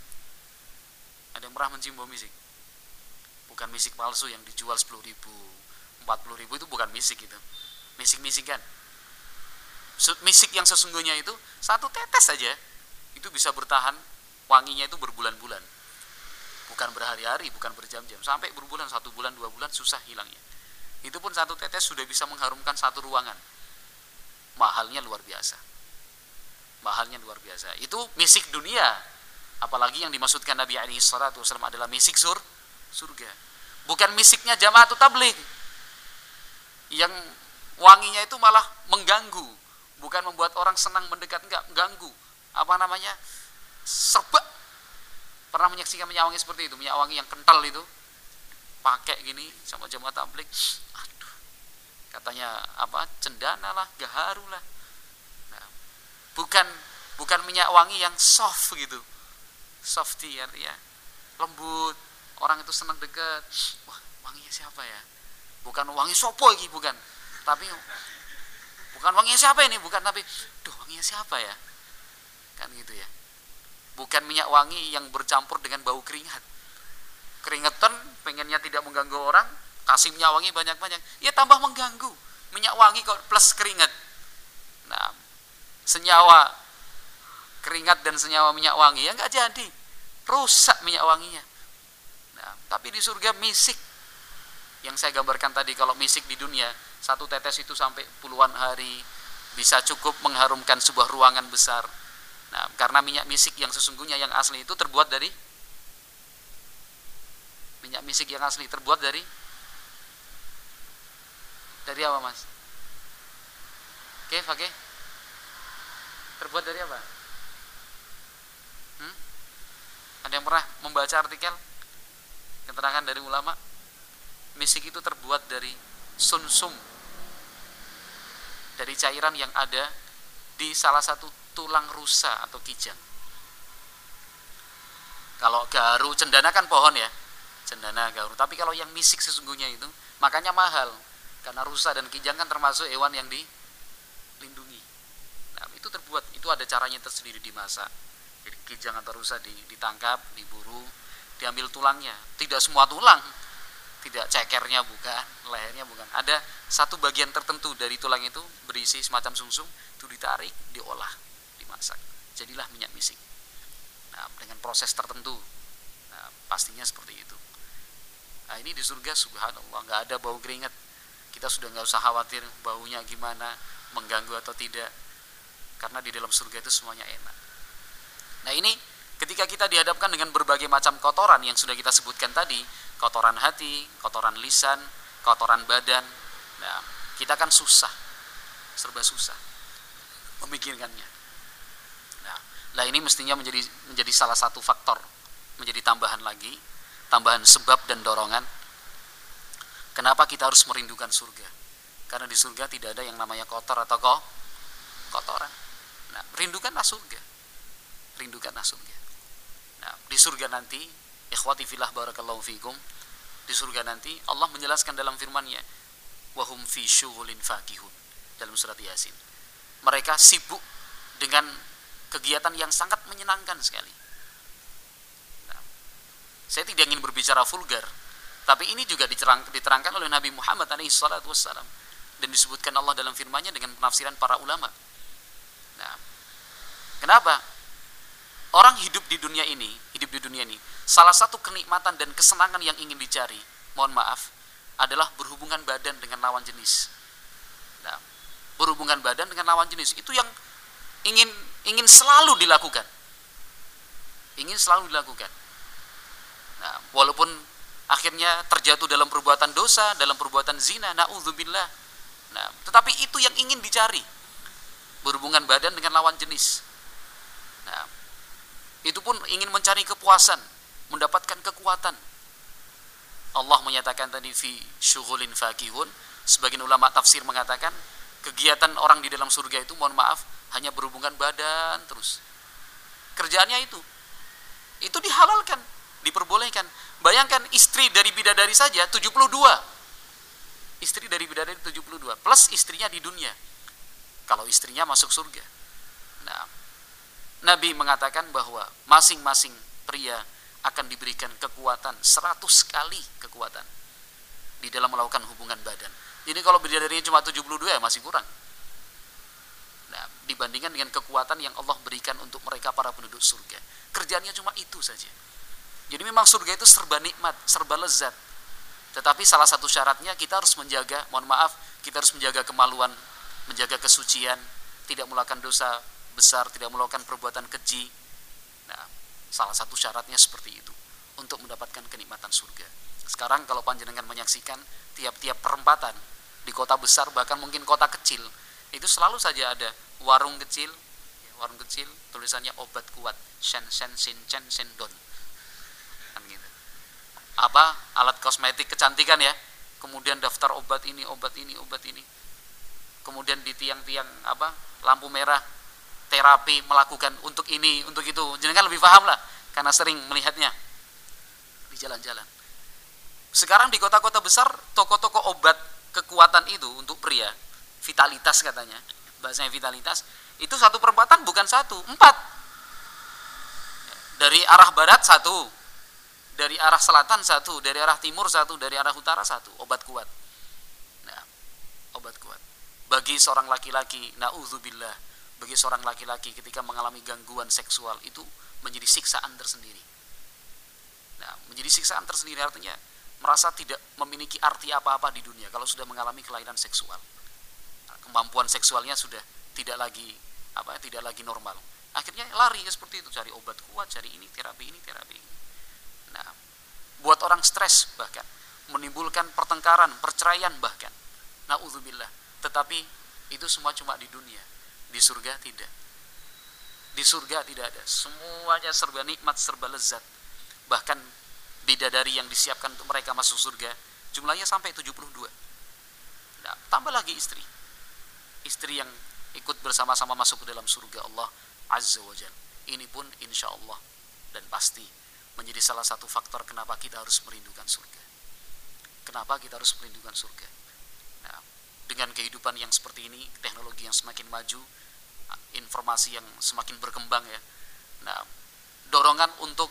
Ada yang pernah mencium bau misik? Bukan misik palsu yang dijual 10.000, 40.000, itu bukan misik itu. Misik-misik kan. Misik yang sesungguhnya itu satu tetes saja itu bisa bertahan wanginya itu berbulan-bulan. Bukan berhari-hari, bukan berjam-jam, sampai berbulan, 1 bulan, 2 bulan susah hilangnya. Itu pun satu tetes sudah bisa mengharumkan satu ruangan. Mahalnya luar biasa. Mahalnya luar biasa. Itu misik dunia. Apalagi yang dimaksudkan Nabi alaihi salatu wasallam adalah misik surga. Bukan misiknya jamaah tabligh yang wanginya itu malah mengganggu, bukan membuat orang senang mendekat, enggak, mengganggu. Apa namanya? Serba. Pernah menyaksikan minyak wangi seperti itu, minyak wangi yang kental itu, pakai gini sama jamaah tabligh. Aduh. Katanya apa? Cendana lah, gaharu lah. Nah, bukan minyak wangi yang soft gitu. Softy artinya lembut, orang itu senang dekat. Wah, wanginya siapa ya? Bukan wangi sopo lagi, bukan. Tapi bukan wanginya siapa ini, bukan, tapi duh, wanginya siapa ya? Kan gitu ya. Bukan minyak wangi yang bercampur dengan bau keringat. Keringetan pengennya tidak mengganggu orang, kasih minyak wangi banyak-banyak, ya tambah mengganggu. Minyak wangi kok plus keringat. Nah, senyawa keringat dan senyawa minyak wangi ya nggak jadi, rusak minyak wanginya. Nah, tapi di surga misik yang saya gambarkan tadi, kalau misik di dunia satu tetes itu sampai puluhan hari bisa cukup mengharumkan sebuah ruangan besar. Nah, karena minyak misik yang sesungguhnya yang asli itu terbuat dari minyak misik yang asli terbuat dari apa, Mas? Oke. Terbuat dari apa? Ada yang pernah membaca artikel keterangan dari ulama? Misik itu terbuat dari sumsum, dari cairan yang ada di salah satu tulang rusa atau kijang. Kalau gaharu, cendana kan pohon ya, cendana, gaharu. Tapi kalau yang misik sesungguhnya itu makanya mahal, karena rusa dan kijang kan termasuk hewan yang dilindungi. Nah, itu terbuat, itu ada caranya tersendiri dimasak. Jadi kijang atau rusa ditangkap, diburu, diambil tulangnya. Tidak semua tulang, tidak cekernya bukan, lehernya bukan. Ada satu bagian tertentu dari tulang itu berisi semacam sumsum, itu ditarik, diolah, dimasak. Jadilah minyak misik. Nah, dengan proses tertentu. Nah, pastinya seperti itu. Nah, ini di surga subhanallah nggak ada bau keringat. Kita sudah nggak usah khawatir baunya gimana, mengganggu atau tidak. Karena di dalam surga itu semuanya enak. Nah, ini ketika kita dihadapkan dengan berbagai macam kotoran yang sudah kita sebutkan tadi, kotoran hati, kotoran lisan, kotoran badan. Nah, kita kan susah, serba susah memikirkannya. Nah, ini mestinya menjadi salah satu faktor, menjadi tambahan lagi, tambahan sebab dan dorongan. Kenapa kita harus merindukan surga? Karena di surga tidak ada yang namanya kotor atau kotoran. Nah, rindukanlah surga. Rindukanlah surga. Nah, di surga nanti, ikhwati fillah barakallahu fikum, di surga nanti Allah menjelaskan dalam firman-Nya, wahum fi syughulin fakihun, dalam surat Yasin. Mereka sibuk dengan kegiatan yang sangat menyenangkan sekali. Nah, saya tidak ingin berbicara vulgar, tapi ini juga diterangkan oleh Nabi Muhammad SAW dan disebutkan Allah dalam firman-Nya dengan penafsiran para ulama. Nah, kenapa? Orang hidup di dunia ini, salah satu kenikmatan dan kesenangan yang ingin dicari, mohon maaf, adalah berhubungan badan dengan lawan jenis. Nah, berhubungan badan dengan lawan jenis itu yang ingin selalu dilakukan. Nah, walaupun akhirnya terjatuh dalam perbuatan dosa, dalam perbuatan zina, na'udzubillah. Nah, tetapi itu yang ingin dicari. berhubungan badan dengan lawan jenis. Nah, itu pun ingin mencari kepuasan, mendapatkan kekuatan. Allah menyatakan tadi fi syughulin fakihun. Sebagian ulama tafsir mengatakan kegiatan orang di dalam surga itu, mohon maaf, hanya berhubungan badan terus. Kerjaannya itu dihalalkan, diperbolehkan. Bayangkan istri dari bidadari saja 72. Istri dari bidadari 72 plus istrinya di dunia. Kalau istrinya masuk surga. Nah, Nabi mengatakan bahwa masing-masing pria akan diberikan kekuatan 100 kali kekuatan di dalam melakukan hubungan badan. Jadi kalau bidadarinya cuma 72 ya masih kurang. Nah, dibandingkan dengan kekuatan yang Allah berikan untuk mereka para penduduk surga. Kerjaannya cuma itu saja. Jadi memang surga itu serba nikmat, serba lezat. Tetapi salah satu syaratnya kita harus menjaga, mohon maaf, kita harus menjaga kemaluan, menjaga kesucian, tidak melakukan dosa besar, tidak melakukan perbuatan keji. Nah, salah satu syaratnya seperti itu untuk mendapatkan kenikmatan surga. Sekarang kalau panjenengan menyaksikan tiap-tiap perempatan di kota besar, bahkan mungkin kota kecil, itu selalu saja ada warung kecil tulisannya obat kuat, shen shen sin chen sin don, kan gitu. Apa alat kosmetik kecantikan ya, kemudian daftar obat ini. Kemudian di tiang-tiang apa lampu merah terapi melakukan untuk ini, untuk itu. Jangan lebih paham lah karena sering melihatnya di jalan-jalan. Sekarang di kota-kota besar toko-toko obat kekuatan itu untuk pria, vitalitas katanya, bahasanya vitalitas, itu satu perempatan bukan satu, 4. Dari arah barat 1, dari arah selatan 1, dari arah timur 1, dari arah utara 1, obat kuat. Nah, obat kuat. Bagi seorang laki-laki, na'udzubillah, bagi seorang laki-laki ketika mengalami gangguan seksual itu menjadi siksaan tersendiri. Nah, menjadi siksaan tersendiri artinya merasa tidak memiliki arti apa-apa di dunia kalau sudah mengalami kelainan seksual. Nah, kemampuan seksualnya sudah tidak lagi normal. Akhirnya lari seperti itu, cari obat kuat, cari ini, terapi ini. Nah, buat orang stres bahkan, menimbulkan pertengkaran, perceraian bahkan. Na'udzubillah. Tetapi itu semua cuma di dunia. Di surga tidak. Di surga tidak ada. Semuanya serba nikmat, serba lezat. Bahkan bidadari yang disiapkan untuk mereka masuk surga jumlahnya sampai 72. Nah, tambah lagi istri yang ikut bersama-sama masuk ke dalam surga Allah Azza wa Jalla. Ini pun insya Allah dan pasti menjadi salah satu faktor kenapa kita harus merindukan surga. Kenapa kita harus merindukan surga? Nah, dengan kehidupan yang seperti ini, teknologi yang semakin maju, informasi yang semakin berkembang ya. Nah, dorongan untuk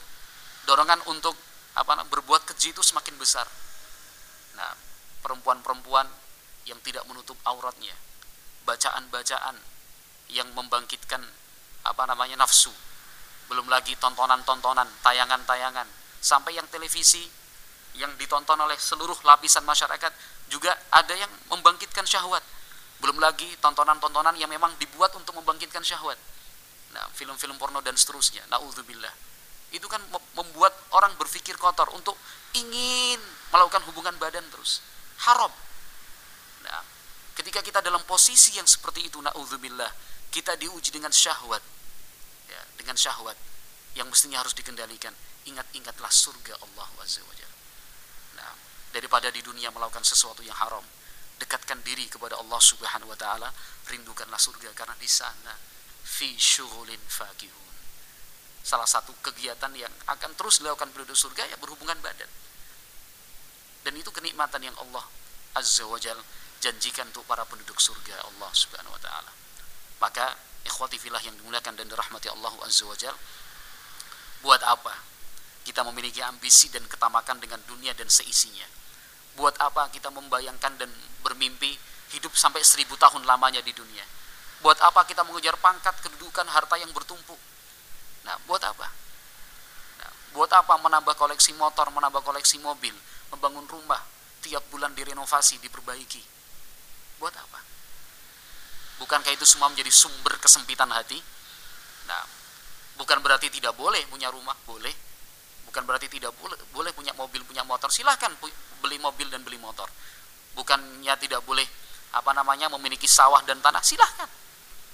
berbuat keji itu semakin besar. Nah, perempuan-perempuan yang tidak menutup auratnya, bacaan-bacaan yang membangkitkan nafsu, belum lagi tontonan-tontonan, tayangan-tayangan, sampai yang televisi yang ditonton oleh seluruh lapisan masyarakat juga ada yang membangkitkan syahwat, belum lagi tontonan-tontonan yang memang dibuat untuk membangkitkan syahwat. Nah, film-film porno dan seterusnya, na'udzubillah, itu kan membuat orang berpikir kotor untuk ingin melakukan hubungan badan terus, haram. Nah, ketika kita dalam posisi yang seperti itu, na'udzubillah, kita diuji dengan syahwat ya, dengan syahwat yang mestinya harus dikendalikan. Ingat-ingatlah surga Allah Azza wa Jalla. Nah, daripada di dunia melakukan sesuatu yang haram, dekatkan diri kepada Allah Subhanahu wa taala, rindukanlah surga karena di sana fi syughulin fakihun. Salah satu kegiatan yang akan terus dilakukan penduduk surga ya berhubungan badan. Dan itu kenikmatan yang Allah Azza wa Jalla janjikan untuk para penduduk surga Allah Subhanahu wa taala. Maka ikhwati fillah yang dimuliakan dan dirahmati Allah Azza wa Jalla, buat apa kita memiliki ambisi dan ketamakan dengan dunia dan seisinya? Buat apa kita membayangkan dan bermimpi hidup sampai 1000 tahun lamanya di dunia? Buat apa kita mengejar pangkat, kedudukan, harta yang bertumpuk? Nah, buat apa? Nah, buat apa menambah koleksi motor, menambah koleksi mobil, membangun rumah, tiap bulan direnovasi, diperbaiki? Buat apa? Bukankah itu semua menjadi sumber kesempitan hati? Nah, bukan berarti tidak boleh punya rumah, boleh. Bukan berarti tidak boleh punya mobil, punya motor. Silahkan beli mobil dan beli motor. Bukannya tidak boleh memiliki sawah dan tanah, silahkan.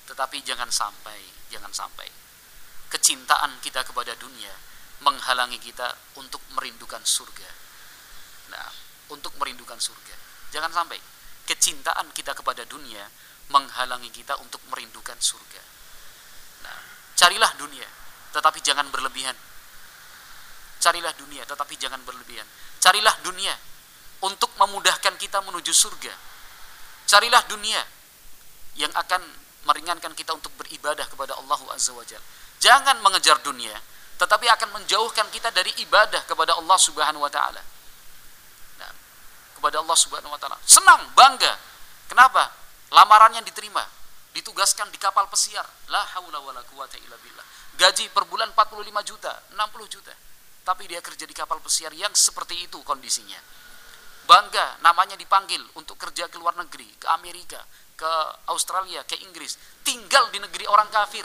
Tetapi jangan sampai kecintaan kita kepada dunia menghalangi kita untuk merindukan surga. Nah, untuk merindukan surga. Jangan sampai kecintaan kita kepada dunia menghalangi kita untuk merindukan surga. Nah, carilah dunia, tetapi jangan berlebihan. Carilah dunia, tetapi jangan berlebihan. Carilah dunia untuk memudahkan kita menuju surga. Carilah dunia yang akan meringankan kita untuk beribadah kepada Allah Azza wa Jalla. Jangan mengejar dunia, tetapi akan menjauhkan kita dari ibadah kepada Allah Subhanahu wa taala. Nah, kepada Allah Subhanahu wa taala. Senang, bangga. Kenapa? Lamarannya diterima, ditugaskan di kapal pesiar. La haula wala quwata illa billah. Gaji per bulan 45 juta, 60 juta. Tapi dia kerja di kapal pesiar yang seperti itu kondisinya. Bangga, namanya dipanggil untuk kerja ke luar negeri, ke Amerika, ke Australia, ke Inggris. Tinggal di negeri orang kafir.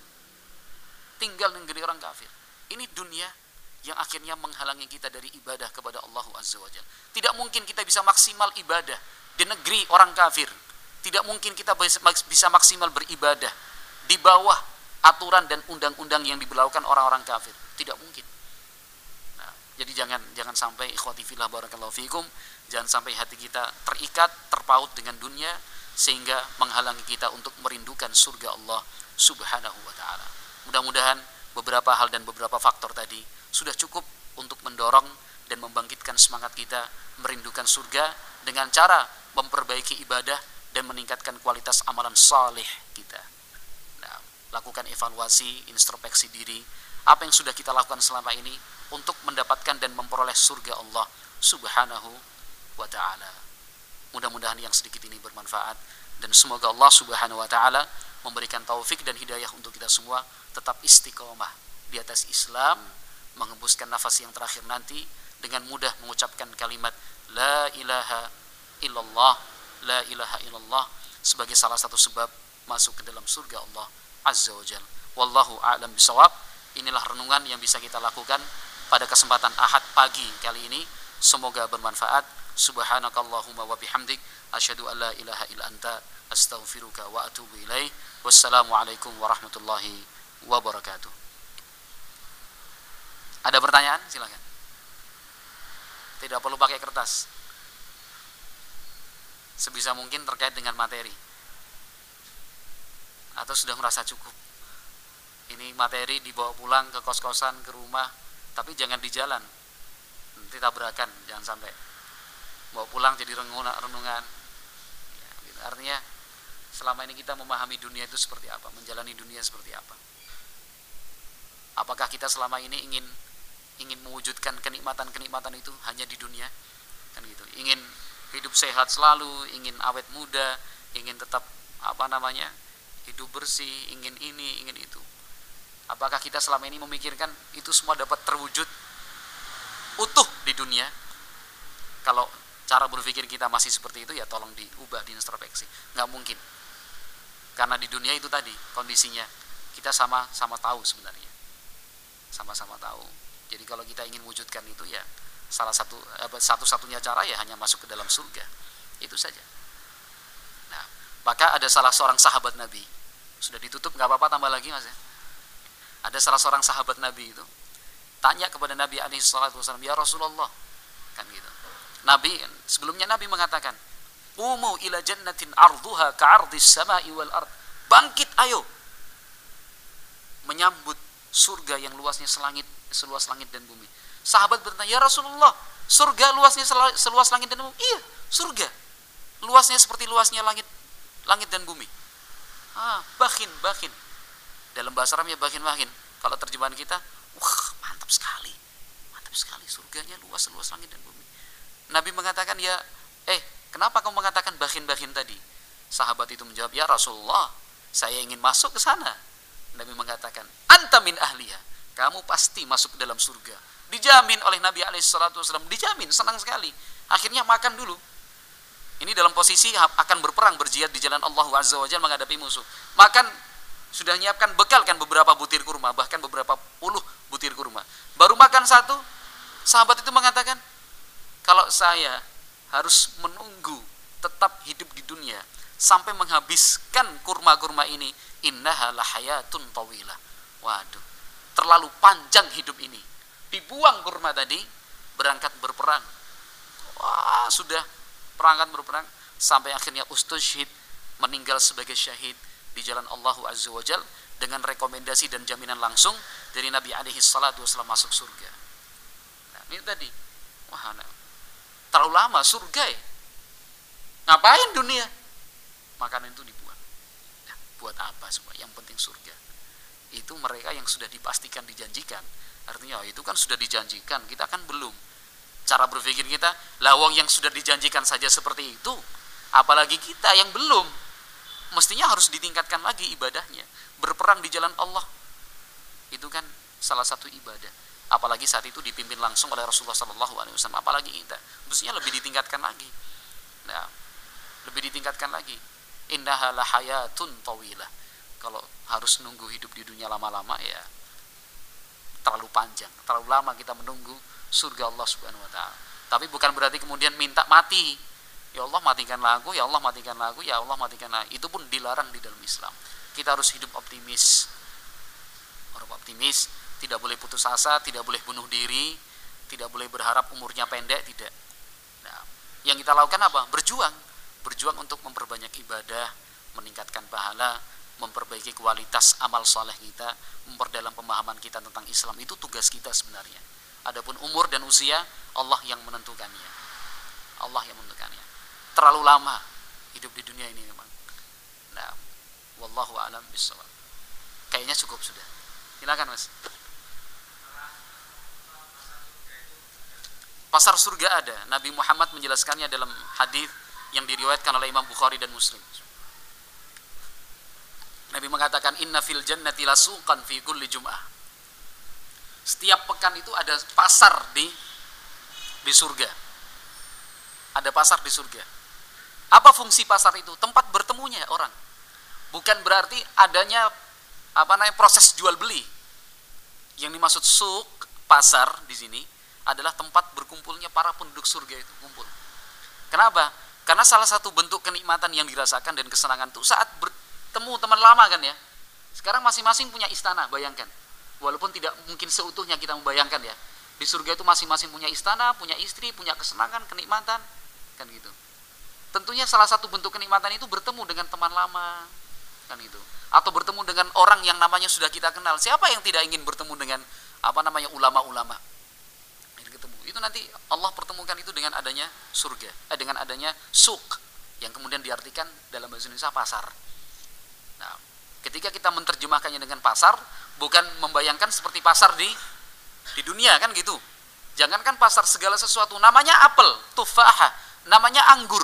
Tinggal di negeri orang kafir. Ini dunia yang akhirnya menghalangi kita dari ibadah kepada Allah Azza wa Jalla. Tidak mungkin kita bisa maksimal ibadah di negeri orang kafir. Tidak mungkin kita bisa maksimal beribadah di bawah aturan dan undang-undang yang diberlakukan orang-orang kafir. Tidak mungkin. Nah, jadi jangan sampai ikhwati fillah barakallahu fikum, jangan sampai hati kita terikat, terpaut dengan dunia sehingga menghalangi kita untuk merindukan surga Allah Subhanahu wa taala. Mudah-mudahan beberapa hal dan beberapa faktor tadi sudah cukup untuk mendorong dan membangkitkan semangat kita merindukan surga dengan cara memperbaiki ibadah dan meningkatkan kualitas amalan saleh kita. Nah, lakukan evaluasi, introspeksi diri, apa yang sudah kita lakukan selama ini untuk mendapatkan dan memperoleh surga Allah Subhanahu wa taala. Mudah-mudahan yang sedikit ini bermanfaat dan semoga Allah Subhanahu wa taala memberikan taufik dan hidayah untuk kita semua tetap istiqomah di atas Islam, menghembuskan nafas yang terakhir nanti dengan mudah mengucapkan kalimat la ilaha illallah, la ilaha illallah sebagai salah satu sebab masuk ke dalam surga Allah Azza wa Jalla. Wallahu a'lam bisawab. Inilah renungan yang bisa kita lakukan pada kesempatan Ahad pagi kali ini. Semoga bermanfaat. Subhanakallahumma wa bihamdik asyhadu an la ilaha illa anta astaghfiruka wa atubu ilaih. Wassalamualaikum warahmatullahi wabarakatuh. Ada pertanyaan? Silakan. Tidak perlu pakai kertas. Sebisa mungkin terkait dengan materi. Atau sudah merasa cukup. Ini materi dibawa pulang ke kos-kosan, ke rumah, tapi jangan di jalan. Nanti tabrakan, jangan sampai. Bawa pulang jadi renungan. Ya, gitu. Artinya selama ini kita memahami dunia itu seperti apa, menjalani dunia seperti apa. Apakah kita selama ini ingin mewujudkan kenikmatan-kenikmatan itu hanya di dunia? Kan gitu. Ingin hidup sehat selalu, ingin awet muda, ingin tetap hidup bersih, ingin ini, ingin itu. Apakah kita selama ini memikirkan itu semua dapat terwujud utuh di dunia? Kalau cara berpikir kita masih seperti itu, ya tolong diubah, diintrospeksi. Nggak mungkin. Karena di dunia itu tadi kondisinya kita sama-sama tahu sebenarnya. Sama-sama tahu. Jadi kalau kita ingin wujudkan itu, ya satu-satunya cara ya hanya masuk ke dalam surga. Itu saja. Nah, maka ada salah seorang sahabat Nabi. Sudah ditutup, nggak apa-apa, tambah lagi mas ya. Ada salah seorang sahabat Nabi itu tanya kepada Nabi alaihi salatu wasallam, ya Rasulullah, kan gitu. Sebelumnya Nabi mengatakan, "Umu ila jannatin arduha ka'ardis sama'i wal ard." Bangkit, ayo menyambut surga yang luasnya seluas langit dan bumi. Sahabat bertanya, "Ya Rasulullah, surga luasnya seluas langit dan bumi?" "Iya, surga luasnya seperti luasnya langit dan bumi." Bakhin. Dalam bahasa Arabnya bakhin. Kalau terjemahan kita, wah, mantap sekali surganya luas langit dan bumi. Nabi mengatakan, kenapa kamu mengatakan bakhin tadi? Sahabat itu menjawab, "Ya Rasulullah, saya ingin masuk ke sana." Nabi mengatakan, "Anta min ahliha." Kamu pasti masuk ke dalam surga. Dijamin oleh Nabi SAW, dijamin, senang sekali. Akhirnya makan dulu. Ini dalam posisi akan berperang, berjihad di jalan Allah Azza wa Jalla menghadapi musuh. Makan, sudah menyiapkan bekal kan beberapa butir kurma, bahkan beberapa puluh butir kurma. Baru makan satu, sahabat itu mengatakan, "Kalau saya harus menunggu tetap hidup di dunia sampai menghabiskan kurma-kurma ini, innaha lahayatun tawilah. Waduh, terlalu panjang hidup ini. Dibuang kurma tadi, berangkat berperang. Wah, sudah berangkat berperang sampai akhirnya ustushhid, meninggal sebagai syahid di jalan Allah Azza wa Jal dengan rekomendasi dan jaminan langsung dari Nabi alaihi salatu wasallam masuk surga. Nah, ini tadi, wah, terlalu lama surga ya. Ngapain dunia? Makanan itu dibuang. Nah, buat apa semua? Yang penting surga. Itu mereka yang sudah dipastikan dijanjikan. Artinya itu kan sudah dijanjikan, kita kan belum. Cara berpikir kita, lawang yang sudah dijanjikan saja seperti itu, apalagi kita yang belum. Mestinya harus ditingkatkan lagi ibadahnya. Berperang di jalan Allah, itu kan salah satu ibadah. Apalagi saat itu dipimpin langsung oleh Rasulullah SAW. Apalagi kita, mestinya lebih ditingkatkan lagi. Nah, lebih ditingkatkan lagi. Innaha lahayatun tawilah. Kalau harus nunggu hidup di dunia lama-lama, ya terlalu panjang, terlalu lama kita menunggu surga Allah Subhanahu wa taala. Tapi bukan berarti kemudian minta mati. Ya Allah matikanlah aku, ya Allah matikanlah aku, ya Allah matikanlah. Itu pun dilarang di dalam Islam. Kita harus hidup optimis. Orang optimis, tidak boleh putus asa, tidak boleh bunuh diri, tidak boleh berharap umurnya pendek, tidak. Nah, yang kita lakukan apa? Berjuang untuk memperbanyak ibadah, meningkatkan pahala, memperbaiki kualitas amal saleh kita, memperdalam pemahaman kita tentang Islam. Itu tugas kita sebenarnya. Adapun umur dan usia, Allah yang menentukannya. Allah yang menentukannya. Terlalu lama hidup di dunia ini memang. Nah, wallahu a'lam bishawab. Kayaknya cukup sudah. Silakan Mas. Pasar surga ada. Nabi Muhammad menjelaskannya dalam hadis yang diriwayatkan oleh Imam Bukhari dan Muslim. Nabi mengatakan inna fil jannati lasuqan fi kulli jum'ah. Setiap pekan itu ada pasar di surga. Ada pasar di surga. Apa fungsi pasar itu? Tempat bertemunya orang. Bukan berarti adanya proses jual beli. Yang dimaksud suq, pasar di sini adalah tempat berkumpulnya para penduduk surga itu kumpul. Kenapa? Karena salah satu bentuk kenikmatan yang dirasakan dan kesenangan itu saat bertemu teman lama kan ya. Sekarang masing-masing punya istana, bayangkan. Walaupun tidak mungkin seutuhnya kita membayangkan ya. Di surga itu masing-masing punya istana, punya istri, punya kesenangan, kenikmatan, kan gitu. Tentunya salah satu bentuk kenikmatan itu bertemu dengan teman lama, kan gitu. Atau bertemu dengan orang yang namanya sudah kita kenal. Siapa yang tidak ingin bertemu dengan ulama-ulama? Ketemu. Itu nanti Allah pertemukan itu dengan adanya surga, dengan adanya suq, yang kemudian diartikan dalam bahasa Indonesia pasar. Nah, ketika kita menerjemahkannya dengan pasar, bukan membayangkan seperti pasar di dunia kan gitu. Jangankan pasar segala sesuatu, namanya apel, tufahah, namanya anggur,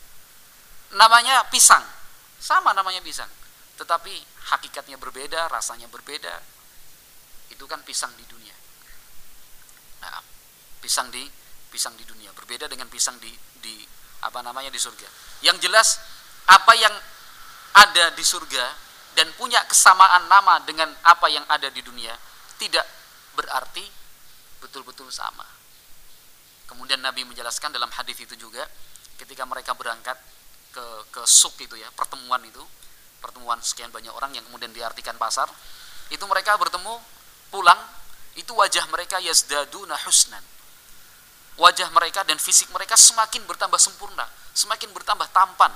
namanya pisang, sama namanya pisang, tetapi hakikatnya berbeda, rasanya berbeda. Itu kan pisang di dunia. Nah, pisang di dunia berbeda dengan pisang di surga. Yang jelas apa yang ada di surga dan punya kesamaan nama dengan apa yang ada di dunia tidak berarti betul-betul sama. Kemudian Nabi menjelaskan dalam hadis itu juga ketika mereka berangkat ke suq itu ya, pertemuan sekian banyak orang yang kemudian diartikan pasar, itu mereka bertemu pulang, itu wajah mereka yazdaduna husnan. Wajah mereka dan fisik mereka semakin bertambah sempurna, semakin bertambah tampan.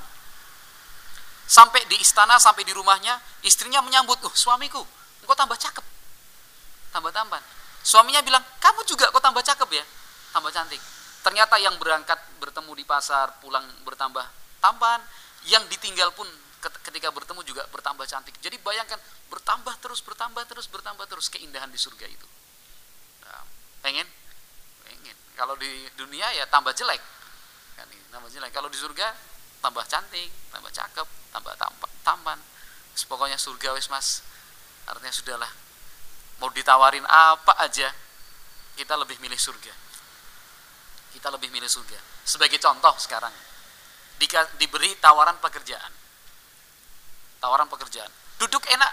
Sampai di istana, sampai di rumahnya, istrinya menyambut, suamiku, engkau tambah cakep, tambah tampan. Suaminya bilang, kamu juga kok tambah cakep ya, tambah cantik. Ternyata yang berangkat bertemu di pasar, pulang bertambah tampan, yang ditinggal pun ketika bertemu juga bertambah cantik. Jadi bayangkan, bertambah terus keindahan di surga itu. Nah, pengen? Kalau di dunia ya tambah jelek, kan, tambah jelek. Kalau di surga tambah cantik, tambah cakep, tambah tampan. Pokoknya surga wis Mas. Artinya sudahlah. Mau ditawarin apa aja, kita lebih milih surga. Kita lebih milih surga. Sebagai contoh sekarang, diberi tawaran pekerjaan. Tawaran pekerjaan. Duduk enak.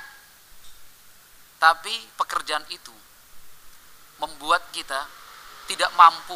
Tapi pekerjaan itu membuat kita tidak mampu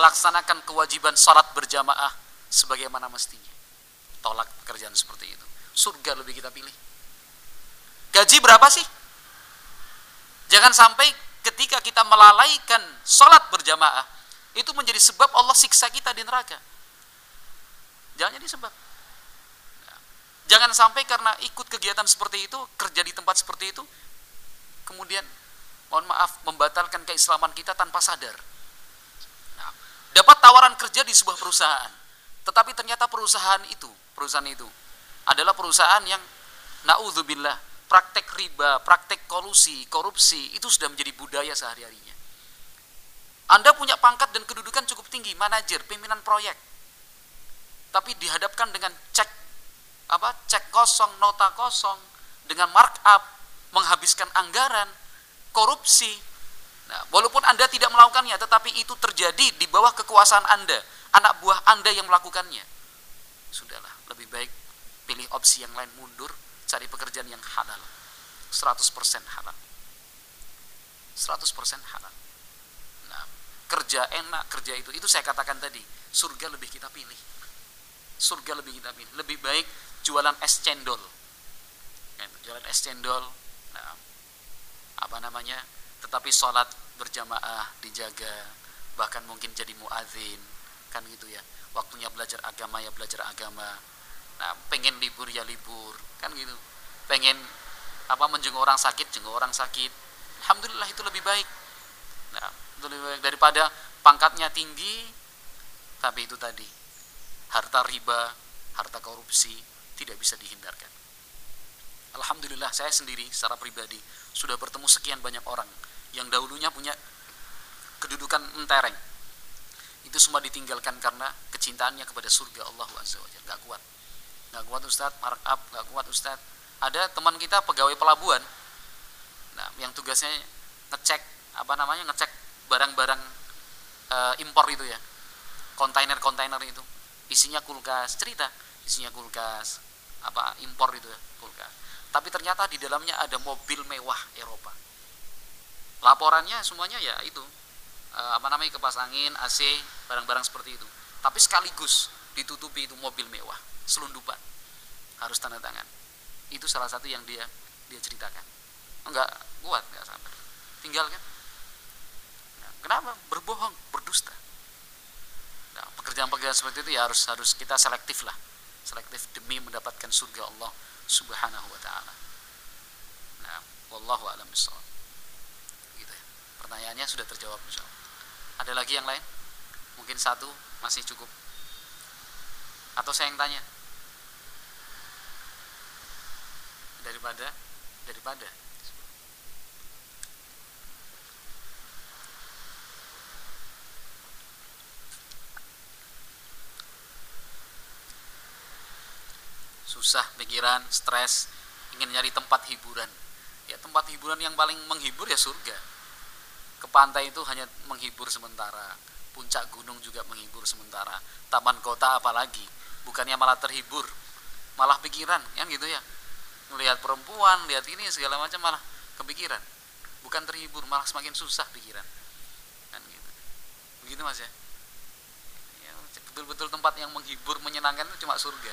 melaksanakan kewajiban salat berjamaah sebagaimana mestinya. Tolak pekerjaan seperti itu. surga lebih kita pilih. Gaji berapa sih? Jangan sampai ketika kita melalaikan sholat berjamaah, itu menjadi sebab Allah siksa kita di neraka. Jangan jadi sebab. Jangan sampai karena ikut kegiatan seperti itu, kerja di tempat seperti itu, kemudian mohon maaf membatalkan keislaman kita tanpa sadar. Nah, dapat tawaran kerja di sebuah perusahaan, tetapi ternyata perusahaan itu adalah perusahaan yang naudzubillah, praktek riba, praktek kolusi, korupsi itu sudah menjadi budaya sehari-harinya. Anda punya pangkat dan kedudukan cukup tinggi, manajer, pimpinan proyek, tapi dihadapkan dengan cek kosong, nota kosong, dengan markup, menghabiskan anggaran, korupsi. Nah, walaupun Anda tidak melakukannya, tetapi itu terjadi di bawah kekuasaan Anda, anak buah Anda yang melakukannya. Sudahlah, lebih baik pilih opsi yang lain, mundur, cari pekerjaan yang halal. 100% halal. 100% halal. Nah, kerja enak, kerja itu saya katakan tadi, surga lebih kita pilih. Surga lebih kita pilih. Lebih baik jualan es cendol. Jualan es cendol. Nah, tetapi sholat berjamaah dijaga, bahkan mungkin jadi muadzin, kan gitu ya. Waktunya belajar agama ya belajar agama. Nah, pengen libur ya libur, kan gitu. Pengen menjenguk orang sakit, jenguk orang sakit. Alhamdulillah itu lebih baik. Nah, itu lebih baik daripada pangkatnya tinggi, tapi itu tadi harta riba, harta korupsi tidak bisa dihindarkan. Alhamdulillah saya sendiri secara pribadi sudah bertemu sekian banyak orang yang dahulunya punya kedudukan mentereng. Itu semua ditinggalkan karena kecintaannya kepada surga Allah Azza wa Jalla. Gak kuat Ustadz, markup, gak kuat Ustadz. Ada teman kita pegawai pelabuhan, nah, yang tugasnya ngecek barang-barang impor itu ya, kontainer itu, isinya kulkas, impor itu ya, kulkas. Tapi ternyata di dalamnya ada mobil mewah Eropa. Laporannya semuanya ya itu kipas angin, AC, barang-barang seperti itu. Tapi sekaligus ditutupi itu mobil mewah, selundupan, harus tanda tangan. Itu salah satu yang dia ceritakan. Enggak kuat, enggak sabar. Tinggalkan. Nah, kenapa? Berbohong, berdusta. Nah, pekerjaan-pekerjaan seperti itu ya harus kita selektif demi mendapatkan surga Allah Subhanahu wa taala. Nah, wallahu a'lam bishawab. Gitu ya. Pertanyaannya sudah terjawab insyaallah. Ada lagi yang lain? Mungkin satu masih cukup. Atau saya yang tanya? Daripada susah pikiran, stres, ingin nyari tempat hiburan. Ya tempat hiburan yang paling menghibur ya surga. Ke pantai itu hanya menghibur sementara, puncak gunung juga menghibur sementara, taman kota apalagi, bukannya malah terhibur, malah pikiran, kan gitu ya. Melihat perempuan, lihat ini segala macam malah kepikiran. Bukan terhibur, malah semakin susah pikiran. Kan gitu. Begitu Mas ya. Ya betul-betul tempat yang menghibur, menyenangkan itu cuma surga.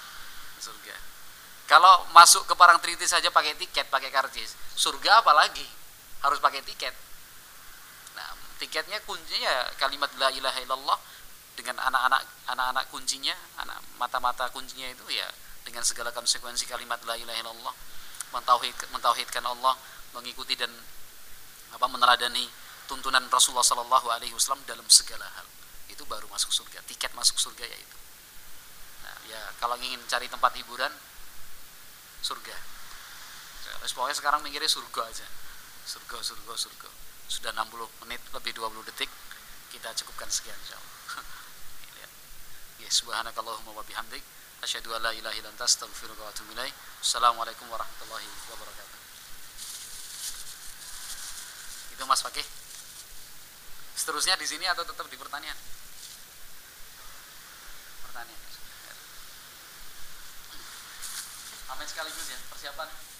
Kalau masuk ke Parangtritis saja pakai tiket, pakai karcis, surga apalagi harus pakai tiket. Nah, tiketnya kuncinya kalimat la ilaha illallah dengan anak-anak kuncinya, mata-mata kuncinya itu ya dengan segala konsekuensi kalimat la ilaha illallah, mentauhidkan Allah, mengikuti dan meneladani tuntunan Rasulullah sallallahu alaihi wasallam dalam segala hal. Itu baru masuk surga. Tiket masuk surga yaitu. Nah, ya kalau ingin cari tempat hiburan, surga. Pokoknya sekarang mikirnya surga aja. Surga. Sudah 60 menit lebih 20 detik. Kita cukupkan sekian insyaallah. Ya subhanakallahumma wa bihamdik asyhadu an la ilaha illa anta astaghfiruka wa atubu ilaik. Assalamualaikum warahmatullahi wabarakatuh. Itu Mas Fakih. Seterusnya di sini atau tetap di pertanian? Pertanian. Amin sekaligus ya, persiapan.